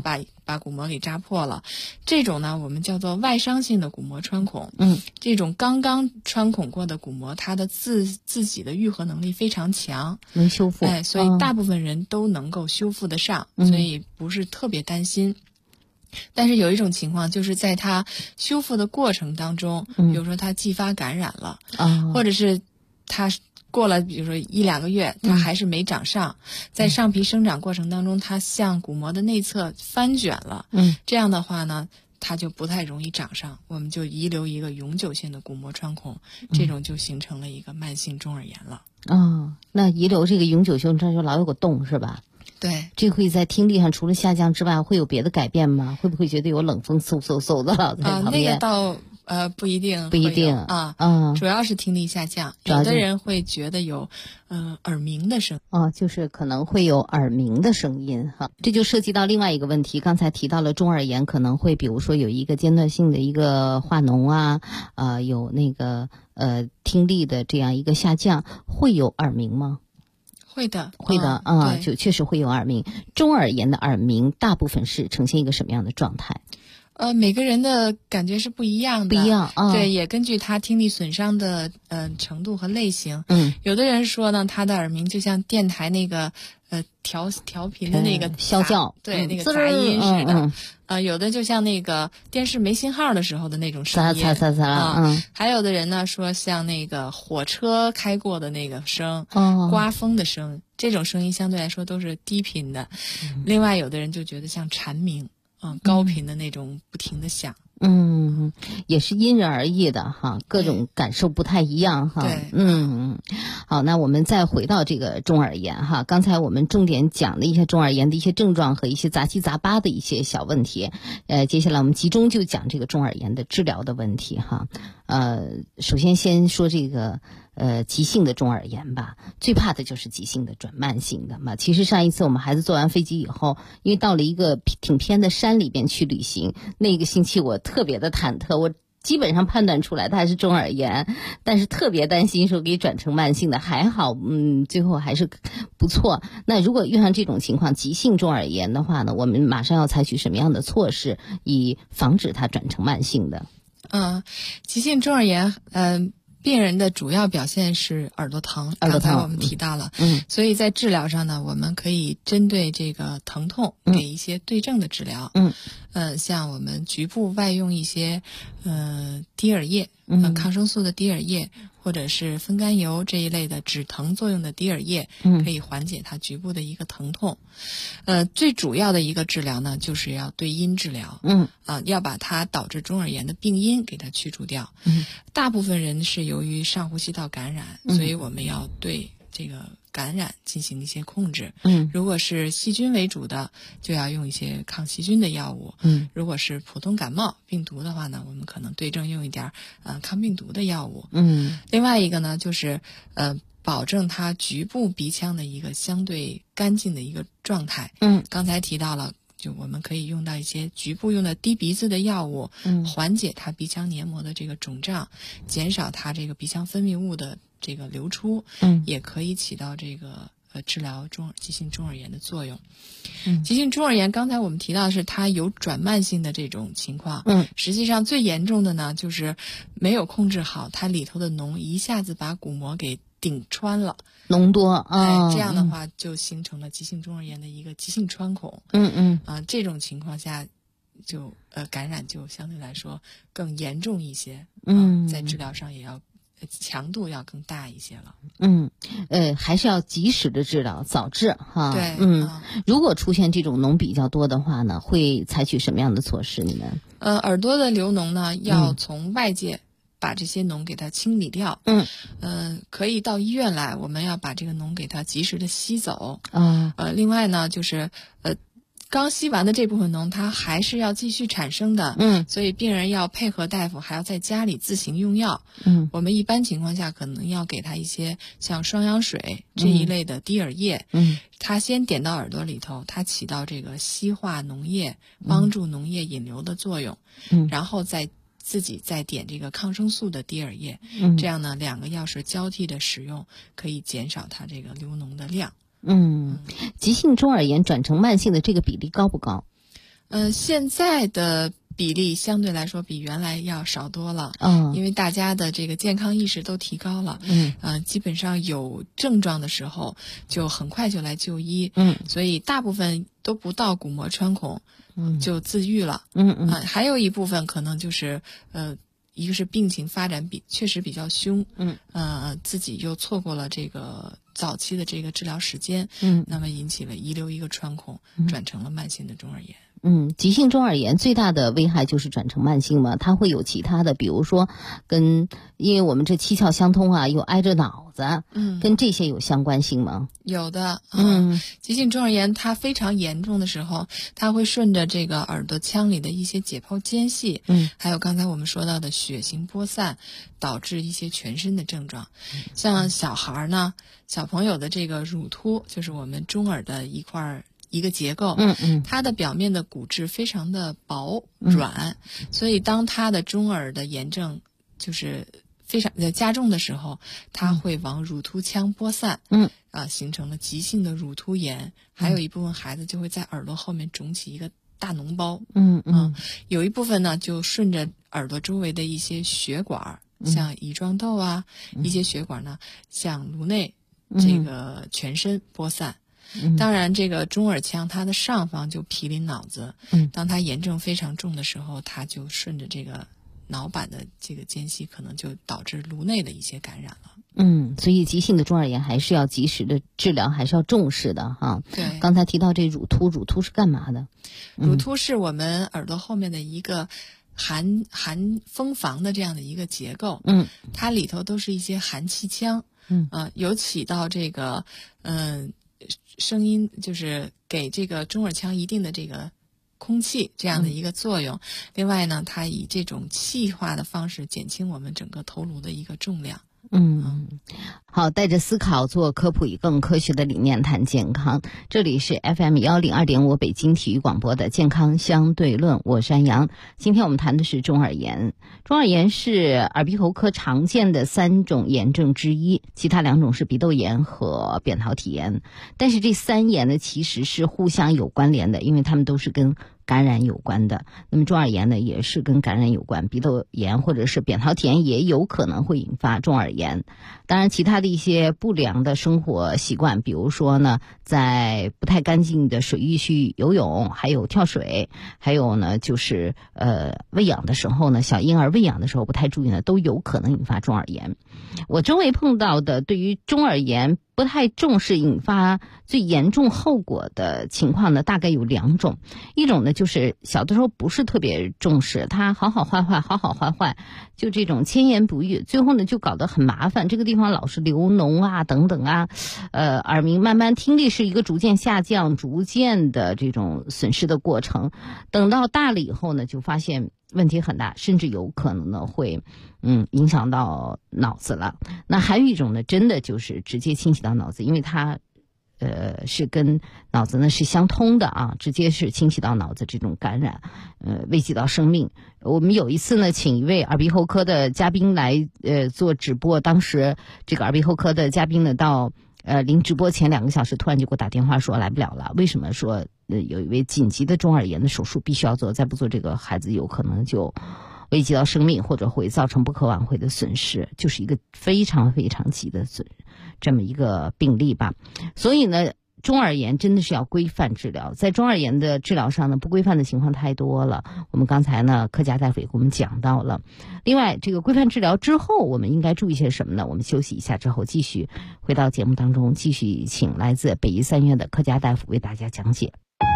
把鼓膜给扎破了。这种呢，我们叫做外伤性的鼓膜穿孔。这种刚刚穿孔过的鼓膜，它的自己的愈合能力非常强， 能修复。 所以大部分人都能够修复得上，所以不是特别担心。但是有一种情况，就是在它修复的过程当中，比如说它继发感染了，或者是它过了比如说1-2个月，它还是没长上，在上皮生长过程当中，它向鼓膜的内侧翻卷了，这样的话呢，它就不太容易长上，我们就遗留一个永久性的鼓膜穿孔，这种就形成了一个慢性中耳炎了。 那遗留这个永久性，这就老有个洞是吧？ 对， 这会在听力上除了下降之外，会有别的改变吗？会不会觉得有冷风嗖嗖嗖的老在旁边？ 那个倒不一定，主要是听力下降。有的人会觉得有耳鸣的声音， 就是可能会有耳鸣的声音哈。这就涉及到另外一个问题，刚才提到了中耳炎可能会比如说有一个间断性的一个化脓有那个听力的这样一个下降，会有耳鸣吗？ 会的就确实会有耳鸣。中耳炎的耳鸣大部分是呈现一个什么样的状态？ 每个人的感觉是不一样的，对，也根据他听力损伤的程度和类型。有的人说呢，他的耳鸣就像电台那个调频的那个啸叫， 对，那个杂音似的。有的就像那个电视没信号的时候的那种声音，还有的人呢说像那个火车开过的那个声，刮风的声，这种声音相对来说都是低频的。另外有的人就觉得像蝉鸣，高频的那种不停的响。 也是因人而异的哈，各种感受不太一样哈。好，那我们再回到这个中耳炎哈。刚才我们重点讲了一些中耳炎的一些症状和一些杂七杂八的一些小问题，接下来我们集中就讲这个中耳炎的治疗的问题哈。首先说这个急性的中耳炎吧，最怕的就是急性的转慢性的嘛。其实上一次我们孩子坐完飞机以后，因为到了一个挺偏的山里边去旅行，那个星期我特别的忐忑，我基本上判断出来它是中耳炎，但是特别担心说给转成慢性的，还好最后还是不错。那如果遇上这种情况，急性中耳炎的话呢，我们马上要采取什么样的措施以防止它转成慢性的？ 急性中耳炎病人的主要表现是耳朵疼，刚才我们提到了，所以在治疗上呢，我们可以针对这个疼痛给一些对症的治疗，像我们局部外用一些滴耳液，抗生素的滴耳液，或者是酚甘油这一类的止疼作用的滴耳液，可以缓解它局部的一个疼痛。最主要的一个治疗呢，就是要对因治疗，要把它导致中耳炎的病因给它去除掉。大部分人是由于上呼吸道感染，所以我们要对这个感染进行一些控制。如果是细菌为主的，就要用一些抗细菌的药物。如果是普通感冒病毒的话呢，我们可能对症用一点抗病毒的药物。另外一个呢，就是保证它局部鼻腔的一个相对干净的一个状态。刚才提到了，就我们可以用到一些局部用的滴鼻子的药物，缓解它鼻腔黏膜的这个肿胀，减少它这个鼻腔分泌物的这个流出，也可以起到这个治疗急性中耳炎的作用。急性中耳炎刚才我们提到的是它有转慢性的这种情况，实际上最严重的呢，就是没有控制好，它里头的脓一下子把鼓膜给顶穿了， 脓多这样的话就形成了急性中耳炎的一个急性穿孔。这种情况下就感染就相对来说更严重一些，在治疗上也要强度要更大一些了。 还是要及时的治疗，早治哈。 对， 如果出现这种脓比较多的话呢，会采取什么样的措施？你们耳朵的流脓呢，要从外界把这些脓给它清理掉。可以到医院来，我们要把这个脓给它及时的吸走。另外呢，就是刚吸完的这部分脓，它还是要继续产生的。所以病人要配合大夫，还要在家里自行用药。我们一般情况下可能要给他一些像双氧水这一类的滴耳液。它先点到耳朵里头，它起到这个稀化脓液，帮助脓液引流的作用。然后自己再点这个抗生素的滴耳液，这样呢2个药是交替的使用，可以减少它这个流脓的量。 急性中耳炎转成慢性的这个比例高不高？ 现在的比例相对来说比原来要少多了，因为大家的这个健康意识都提高了，基本上有症状的时候就很快就来就医，所以大部分都不到骨膜穿孔，就自愈了，还有一部分可能就是一个是病情发展确实比较凶，自己又错过了这个早期的这个治疗时间，那么引起了遗留一个穿孔，转成了慢性的中耳炎。 急性中耳炎最大的危害就是转成慢性吗？它会有其他的，比如说因为我们这七窍相通啊，又挨着脑子，跟这些有相关性吗？ 有的，急性中耳炎它非常严重的时候，它会顺着这个耳朵腔里的一些解剖间隙，还有刚才我们说到的血型播散，导致一些全身的症状。像小孩呢，小朋友的这个乳突，就是我们中耳的一个结构，它的表面的骨质非常的薄软，所以当它的中耳的炎症就是非常加重的时候，它会往乳突腔播散，形成了急性的乳突炎，还有一部分孩子就会在耳朵后面肿起一个大脓包，有一部分呢就顺着耳朵周围的一些血管，像乙状窦啊，一些血管呢向颅内这个全身播散。当然这个中耳腔它的上方就毗邻脑子，当它炎症非常重的时候，它就顺着这个脑板的这个间隙，可能就导致颅内的一些感染了。 所以急性的中耳炎还是要及时的治疗，还是要重视的哈。 对，刚才提到这乳突是干嘛的？ 乳突是我们耳朵后面的一个含风房的这样的一个结构，它里头都是一些含气腔，有起到这个声音，就是给这个中耳腔一定的这个空气这样的一个作用。另外呢，它以这种气化的方式减轻我们整个头颅的一个重量。 好，带着思考做科普，以更科学的理念谈健康。这里是 FM102.5 北京体育广播的健康相对论，我是安阳。今天我们谈的是中耳炎。中耳炎是耳鼻喉科常见的3种炎症之一，其他2种是鼻窦炎和扁桃体炎。但是这3炎呢，其实是互相有关联的，因为它们都是跟感染有关的。那么中耳炎呢，也是跟感染有关，鼻窦炎或者是扁桃体炎也有可能会引发中耳炎。当然其他的一些不良的生活习惯，比如说呢，在不太干净的水域去游泳，还有跳水，还有呢就是喂养的时候呢，小婴儿喂养的时候不太注意呢，都有可能引发中耳炎。我周围碰到的对于中耳炎不太重视，引发最严重后果的情况呢，大概有2种。一种呢就是小的时候不是特别重视，他好好坏坏，就这种千言不愈，最后呢就搞得很麻烦，这个地方老是流脓啊等等啊，耳鸣慢慢听力是一个逐渐下降，逐渐的这种损失的过程。等到大了以后呢，就发现问题很大，甚至有可能呢会影响到脑子了。那还有一种呢，真的就是直接侵袭到脑子，因为它是跟脑子呢是相通的啊，直接是侵袭到脑子，这种感染危及到生命。我们有一次呢，请一位耳鼻喉科的嘉宾来做直播，当时这个耳鼻喉科的嘉宾呢到临直播前2个小时突然就给我打电话说来不了了。为什么？说有一位紧急的中耳炎的手术必须要做，再不做这个孩子有可能就危及到生命，或者会造成不可挽回的损失，就是一个非常非常急的这么一个病例吧。所以呢，中耳炎真的是要规范治疗。在中耳炎的治疗上呢，不规范的情况太多了。我们刚才呢，柯佳大夫也给我们讲到了。另外，这个规范治疗之后，我们应该注意些什么呢？我们休息一下之后，继续回到节目当中，继续请来自北医3院的柯佳大夫为大家讲解。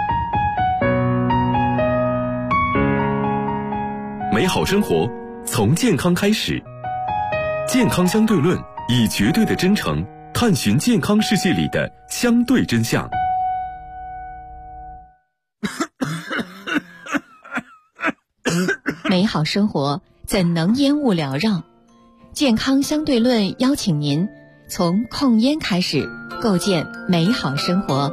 美好生活从健康开始，健康相对论以绝对的真诚探寻健康世界里的相对真相。 美好生活怎能烟雾缭绕？健康相对论邀请您从控烟开始，构建美好生活。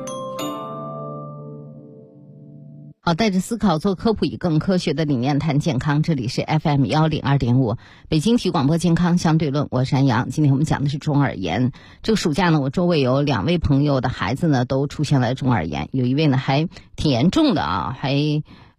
好，带着思考做科普，以更科学的理念谈健康。这里是 FM102.5 北京体育广播健康相对论，我是安阳。今天我们讲的是中耳炎。这个暑假呢，我周围有2位朋友的孩子呢都出现了中耳炎，有一位呢还挺严重的啊，还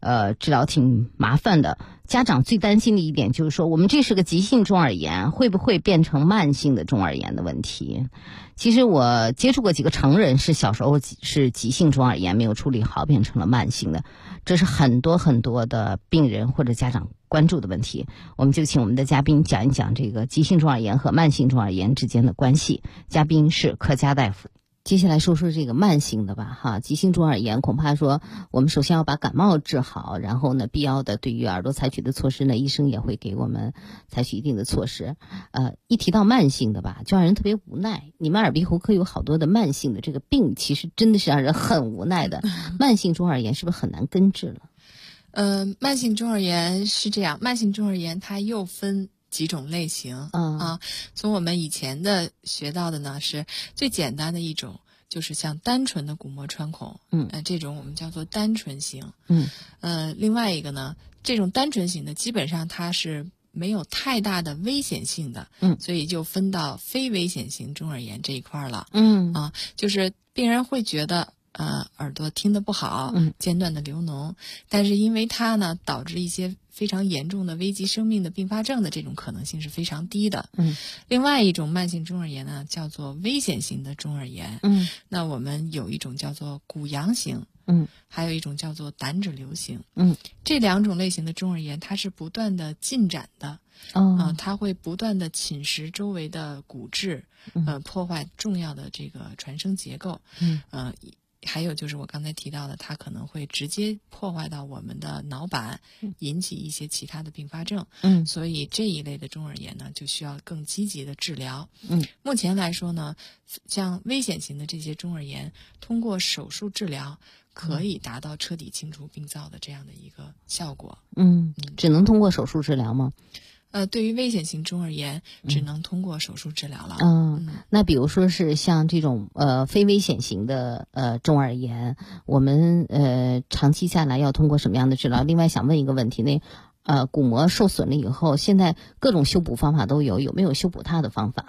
治疗挺麻烦的。家长最担心的一点就是说，我们这是个急性中耳炎，会不会变成慢性的中耳炎的问题？其实我接触过几个成人是小时候是急性中耳炎没有处理好变成了慢性的，这是很多很多的病人或者家长关注的问题。我们就请我们的嘉宾讲一讲这个急性中耳炎和慢性中耳炎之间的关系。嘉宾是柯佳大夫。接下来说说这个慢性的吧，哈，急性中耳炎恐怕说我们首先要把感冒治好，然后呢，必要的对于耳朵采取的措施呢，医生也会给我们采取一定的措施。一提到慢性的吧，就让人特别无奈。你们耳鼻喉科有好多的慢性的这个病，其实真的是让人很无奈的。慢性中耳炎是不是很难根治了？ 慢性中耳炎是这样，慢性中耳炎它又分几种类型从我们以前的学到的呢，是最简单的一种，就是像单纯的鼓膜穿孔，这种我们叫做单纯型，另外一个呢，这种单纯型的基本上它是没有太大的危险性的，所以就分到非危险型中耳炎这一块了，就是病人会觉得耳朵听得不好，间断的流脓，但是因为它呢导致一些非常严重的危及生命的并发症的这种可能性是非常低的。另外一种慢性中耳炎呢叫做危险型的中耳炎，那我们有一种叫做骨阳型，还有一种叫做胆脂瘤型，这两种类型的中耳炎它是不断的进展的，它会不断的侵蚀周围的骨质，破坏重要的这个传声结构，还有就是我刚才提到的，它可能会直接破坏到我们的脑板，引起一些其他的并发症。所以这一类的中耳炎呢，就需要更积极的治疗。目前来说呢，像危险型的这些中耳炎，通过手术治疗可以达到彻底清除病灶的这样的一个效果。 只能通过手术治疗吗？ 对于危险型中耳炎，只能通过手术治疗了。 那比如说是像这种非危险型的中耳炎，我们长期下来要通过什么样的治疗？另外想问一个问题，那鼓膜受损了以后，现在各种修补方法都有，有没有修补它的方法？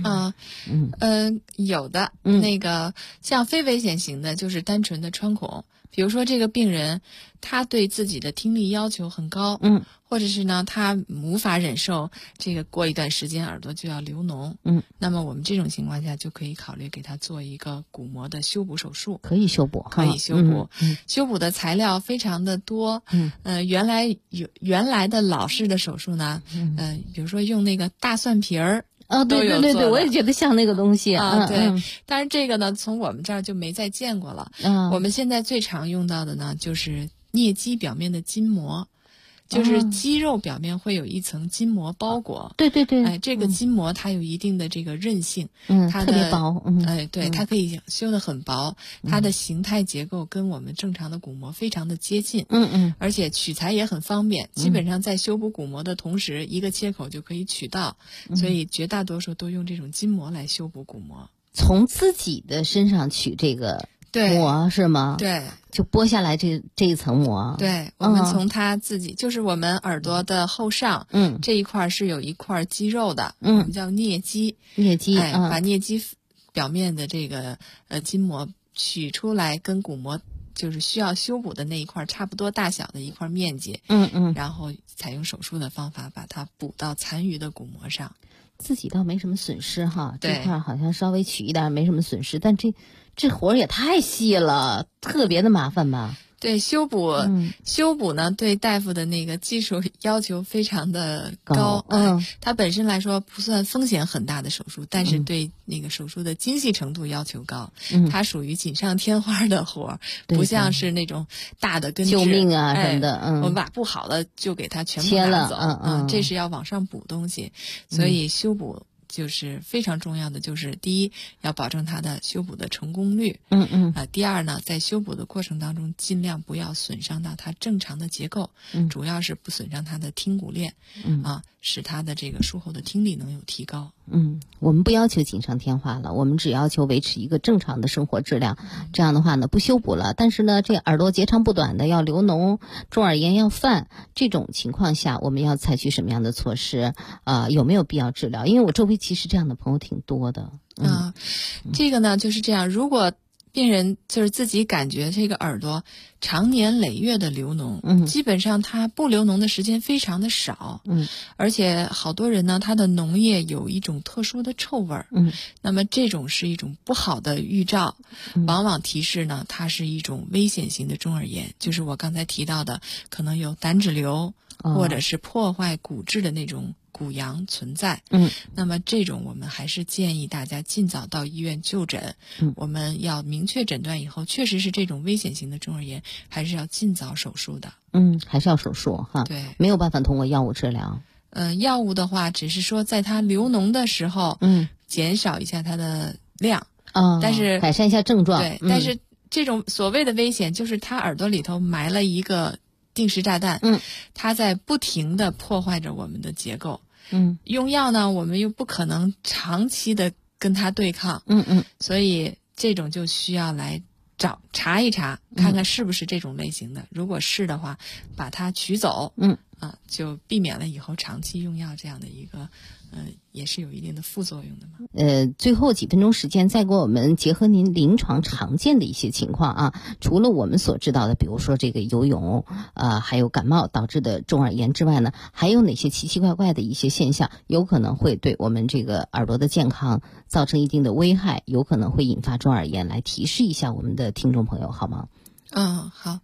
有的。那个像非危险型的，就是单纯的穿孔。比如说这个病人他对自己的听力要求很高，或者是呢他无法忍受这个过一段时间耳朵就要流脓，那么我们这种情况下就可以考虑给他做一个鼓膜的修补手术。 可以修补， 可以修补，修补的材料非常的多。原来的老式的手术呢，比如说用那个大蒜皮儿。 对，我也觉得像那个东西对。但是这个呢，从我们这儿就没再见过了。我们现在最常用到的呢，就是颞肌表面的筋膜，就是肌肉表面会有一层筋膜包裹。 对， 这个筋膜它有一定的这个韧性，它特别薄。 对，它可以修得很薄，它的形态结构跟我们正常的鼓膜非常的接近。而且取材也很方便，基本上在修补鼓膜的同时，一个切口就可以取到，所以绝大多数都用这种筋膜来修补鼓膜。 从自己的身上取这个膜是吗？ 对， 就剥下来这一层膜。 对，我们从它自己，就是我们耳朵的后上，这一块是有一块肌肉的，我们叫颞肌。把颞肌表面的这个筋膜取出来，跟鼓膜就是需要修补的那一块差不多大小的一块面积，然后采用手术的方法把它补到残余的鼓膜上。 自己倒没什么损失哈，这块好像稍微取一点没什么损失，但这活儿也太细了，特别的麻烦吧？ 对，修补呢，对大夫的那个技术要求非常的高。它本身来说不算风险很大的手术，但是对那个手术的精细程度要求高。它属于锦上添花的活儿，不像是那种大的根治救命啊什么的。 我们把不好了就给它全部拿走。这是要往上补东西，所以修补就是非常重要的，就是第一要保证它的修补的成功率，第二呢，在修补的过程当中尽量不要损伤到它正常的结构，主要是不损伤它的听骨链，使它的这个术后的听力能有提高。 我们不要求锦上添花了，我们只要求维持一个正常的生活质量。这样的话呢，不修补了，但是呢，这耳朵截长不短的要流脓，中耳炎要犯，这种情况下，我们要采取什么样的措施？有没有必要治疗？因为我周围其实这样的朋友挺多的。 这个呢就是这样，如果病人就是自己感觉这个耳朵常年累月的流脓，基本上他不流脓的时间非常的少，而且好多人呢，他的脓液有一种特殊的臭味儿，那么这种是一种不好的预兆，往往提示呢，它是一种危险型的中耳炎，就是我刚才提到的，可能有胆脂瘤，或者是破坏骨质的那种骨癢存在。那么这种我们还是建议大家尽早到医院就诊。我们要明确诊断以后，确实是这种危险型的中耳炎，还是要尽早手术的。 还是要手术哈。 对， 没有办法通过药物治疗。 药物的话，只是说在它流脓的时候，减少一下它的量，但是改善一下症状。 对，但是这种所谓的危险，就是它耳朵里头埋了一个定时炸弹，它在不停地破坏着我们的结构。用药呢，我们又不可能长期的跟它对抗。所以这种就需要来查一查，看看是不是这种类型的。如果是的话，把它取走，就避免了以后长期用药这样的一个，也是有一定的副作用的嘛。 最后几分钟时间，再给我们结合您临床常见的一些情况啊，除了我们所知道的，比如说这个游泳，还有感冒导致的中耳炎之外呢，还有哪些奇奇怪怪的一些现象，有可能会对我们这个耳朵的健康造成一定的危害，有可能会引发中耳炎，来提示一下我们的听众朋友好吗？ 好，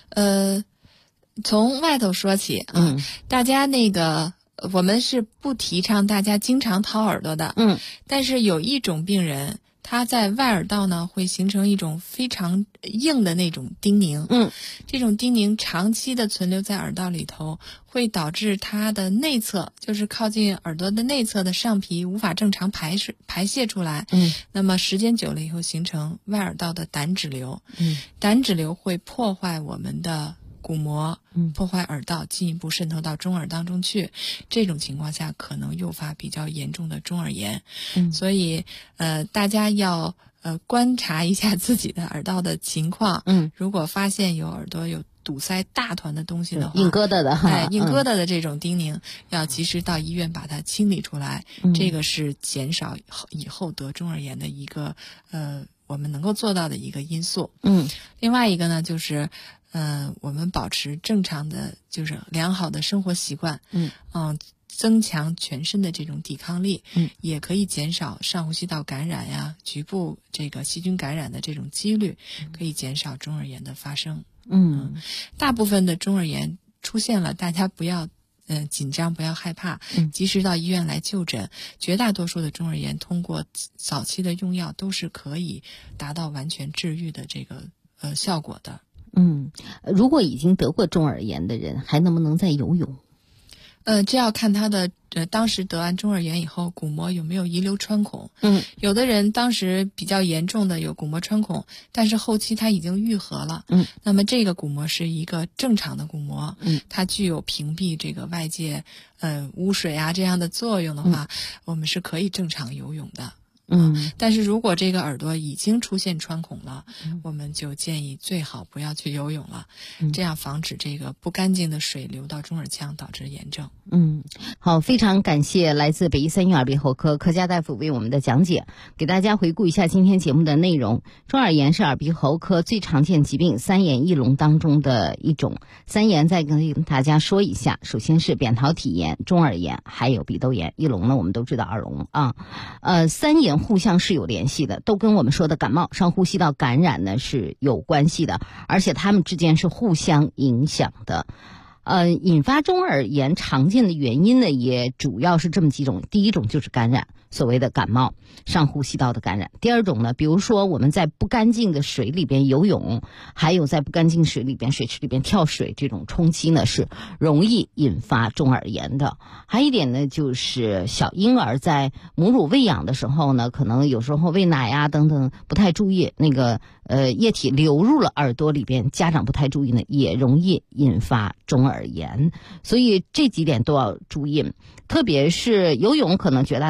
从外头说起啊，大家我们是不提倡大家经常掏耳朵的，但是有一种病人，他在外耳道呢会形成一种非常硬的那种叮咛，这种叮咛长期的存留在耳道里头，会导致它的内侧，就是靠近耳朵的内侧的上皮无法正常排泄出来，那么时间久了以后形成外耳道的胆脂瘤，胆脂瘤会破坏我们的鼓膜，破坏耳道，进一步渗透到中耳当中去，这种情况下可能诱发比较严重的中耳炎。所以大家要观察一下自己的耳道的情况，如果发现有耳朵有堵塞大团的东西的话， 硬疙瘩的硬疙瘩的这种叮咛，要及时到医院把它清理出来，这个是减少以后得中耳炎的一个我们能够做到的一个因素。另外一个呢，就是我们保持正常的，就是良好的生活习惯，增强全身的这种抵抗力，也可以减少上呼吸道感染呀、局部这个细菌感染的这种几率，可以减少中耳炎的发生。大部分的中耳炎出现了，大家不要紧张，不要害怕，及时到医院来就诊。绝大多数的中耳炎通过早期的用药都是可以达到完全治愈的这个效果的。 如果已经得过中耳炎的人，还能不能再游泳？ 这要看他的当时得完中耳炎以后，鼓膜有没有遗留穿孔。有的人当时比较严重的有鼓膜穿孔，但是后期他已经愈合了。那么这个鼓膜是一个正常的鼓膜，它具有屏蔽这个外界污水啊这样的作用的话，我们是可以正常游泳的。但是如果这个耳朵已经出现穿孔了，我们就建议最好不要去游泳了，这样防止这个不干净的水流到中耳腔导致炎症。 好，非常感谢来自北医三院耳鼻喉科柯佳大夫为我们的讲解，给大家回顾一下今天节目的内容。中耳炎是耳鼻喉科最常见疾病三炎一聋当中的一种，三炎再跟大家说一下，首先是扁桃体炎、中耳炎还有鼻窦炎，一聋呢我们都知道耳聋啊。三炎互相是有联系的，都跟我们说的感冒、上呼吸道感染呢是有关系的，而且它们之间是互相影响的。引发中耳炎常见的原因呢，也主要是这么几种。第一种就是感染，所谓的感冒、上呼吸道的感染。第二种呢，比如说我们在不干净的水里边游泳，还有在不干净水池里边跳水，这种冲击呢是容易引发中耳炎的。还有一点呢，就是小婴儿在母乳喂养的时候呢，可能有时候喂奶呀等等不太注意，那个液体流入了耳朵里边，家长不太注意呢，也容易引发中耳炎。所以这几点都要注意，特别是游泳，可能绝大多数的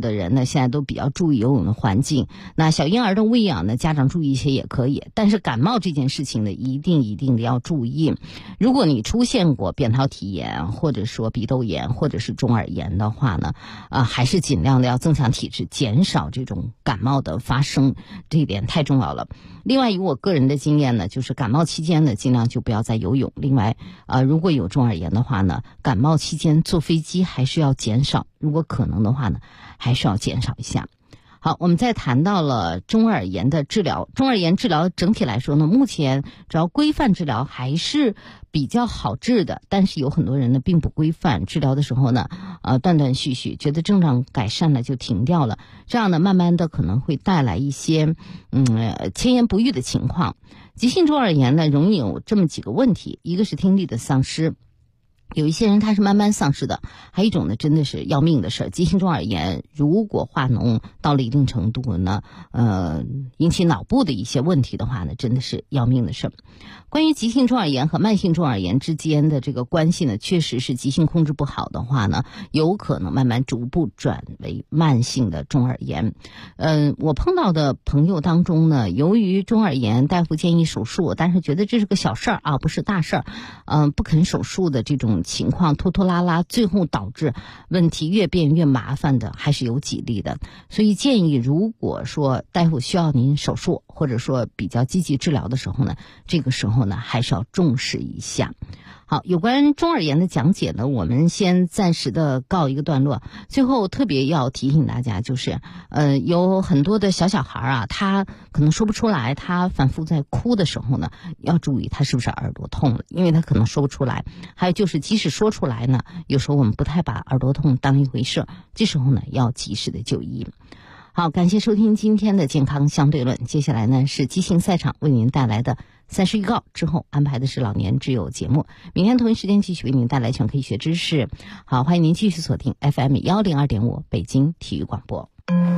的人呢，现在都比较注意游泳的环境。那小婴儿的喂养呢，家长注意一些也可以。但是感冒这件事情呢，一定的要注意。如果你出现过扁桃体炎，或者说鼻窦炎，或者是中耳炎的话呢，还是尽量的要增强体质，减少这种感冒的发生，这一点太重要了。另外，以我个人的经验呢，就是感冒期间呢，尽量就不要再游泳。另外，如果有中耳炎的话呢，感冒期间坐飞机还是要减少，如果可能的话呢，还是要减少一下。好，我们再谈到了中耳炎的治疗。中耳炎治疗整体来说呢，目前只要规范治疗还是比较好治的，但是有很多人呢并不规范，治疗的时候呢断断续续，觉得症状改善了就停掉了，这样呢慢慢的可能会带来一些前言不愈的情况。急性中耳炎呢容易有这么几个问题，一个是听力的丧失，有一些人他是慢慢丧失的，还有一种呢真的是要命的事儿。急性中耳炎如果化脓到了一定程度呢，引起脑部的一些问题的话呢，真的是要命的事儿。关于急性中耳炎和慢性中耳炎之间的这个关系呢，确实是急性控制不好的话呢，有可能慢慢逐步转为慢性的中耳炎。我碰到的朋友当中呢，由于中耳炎，大夫建议手术，但是觉得这是个小事儿啊，不是大事儿，不肯手术的这种情况拖拖拉拉，最后导致问题越变越麻烦的还是有几例的。所以建议，如果说大夫需要您手术，或者说比较积极治疗的时候呢，这个时候呢还是要重视一下。好，有关中耳炎的讲解呢，我们先暂时的告一个段落。最后特别要提醒大家，就是有很多的小孩啊，他可能说不出来，他反复在哭的时候呢，要注意他是不是耳朵痛了，因为他可能说不出来。还有就是即使说出来呢，有时候我们不太把耳朵痛当一回事，这时候呢要及时的就医。好，感谢收听今天的健康相对论。接下来呢是即兴赛场为您带来的赛事预告，之后安排的是老年之友节目。明天同一时间继续为您带来全科医学知识。好，欢迎您继续锁定 FM102.5 北京体育广播。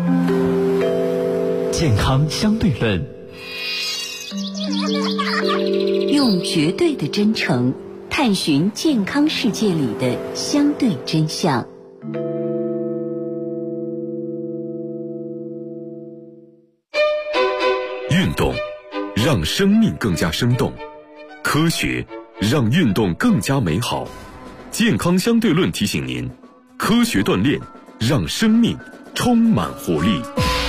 健康相对论， 用绝对的真诚探寻健康世界里的相对真相。 运动让生命更加生动，科学让运动更加美好。健康相对论提醒您，科学锻炼让生命充满活力。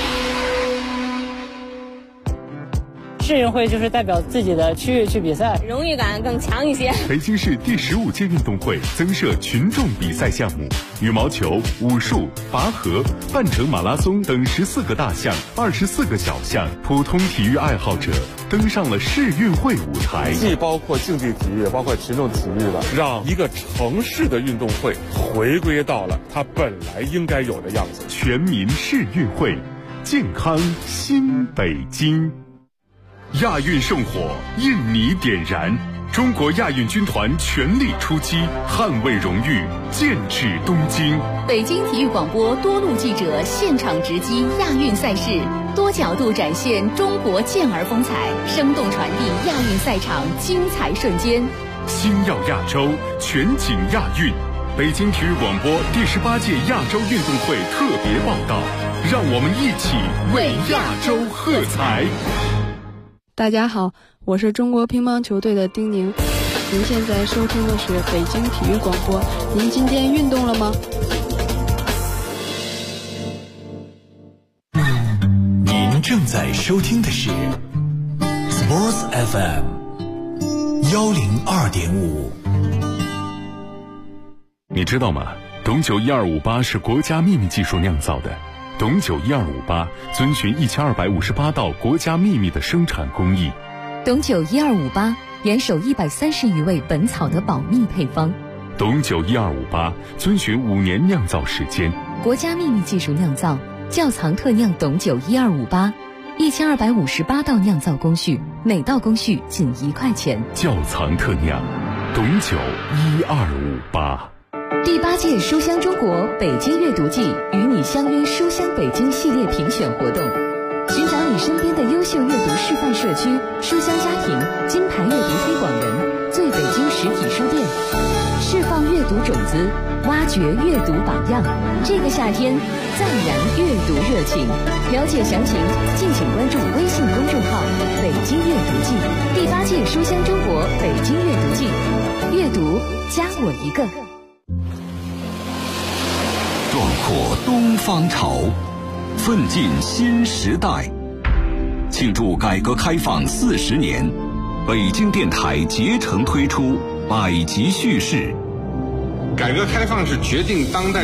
市运会就是代表自己的区域去比赛， 荣誉感更强一些。 北京市第15届运动会增设群众比赛项目，羽毛球、武术、拔河、半程马拉松等14个大项、24个小项，普通体育爱好者登上了市运会舞台。 既包括竞技体育，包括群众体育了，让一个城市的运动会回归到了它本来应该有的样子。 全民市运会，健康新北京。亚运圣火，印尼点燃，中国亚运军团全力出击，捍卫荣誉，剑指东京。 北京体育广播多路记者现场直击亚运赛事，多角度展现中国健儿风采，生动传递亚运赛场精彩瞬间。 星耀亚洲，全景亚运。北京体育广播第18届亚洲运动会特别报道，让我们一起为亚洲喝彩。 大家好，我是中国乒乓球队的丁宁。您现在收听的是北京体育广播。您今天运动了吗？ 您正在收听的是 Sports FM 102.5。 你知道吗？董酒1258是国家秘密技术酿造的。董酒1258遵循1258道国家秘密的生产工艺。 董酒1258严守130余味本草的保密配方。 董酒1258遵循5年酿造时间。 国家秘密技术酿造，窖藏特酿董酒1258，1258道酿造工序，每道工序仅1块钱。 窖藏特酿，董酒1258。 第8届书香中国北京阅读季与你相约书香北京系列评选活动，寻找你身边的优秀阅读示范社区、书香家庭、金牌阅读推广人、最北京实体书店，释放阅读种子，挖掘阅读榜样。这个夏天，暂然阅读热情。了解详情，敬请关注微信公众号“北京阅读季”第8届书香中国北京阅读季，阅读加我一个。 壮阔东方潮，奋进新时代。庆祝改革开放40年，北京电台竭诚推出百集叙事。 改革开放是决定当代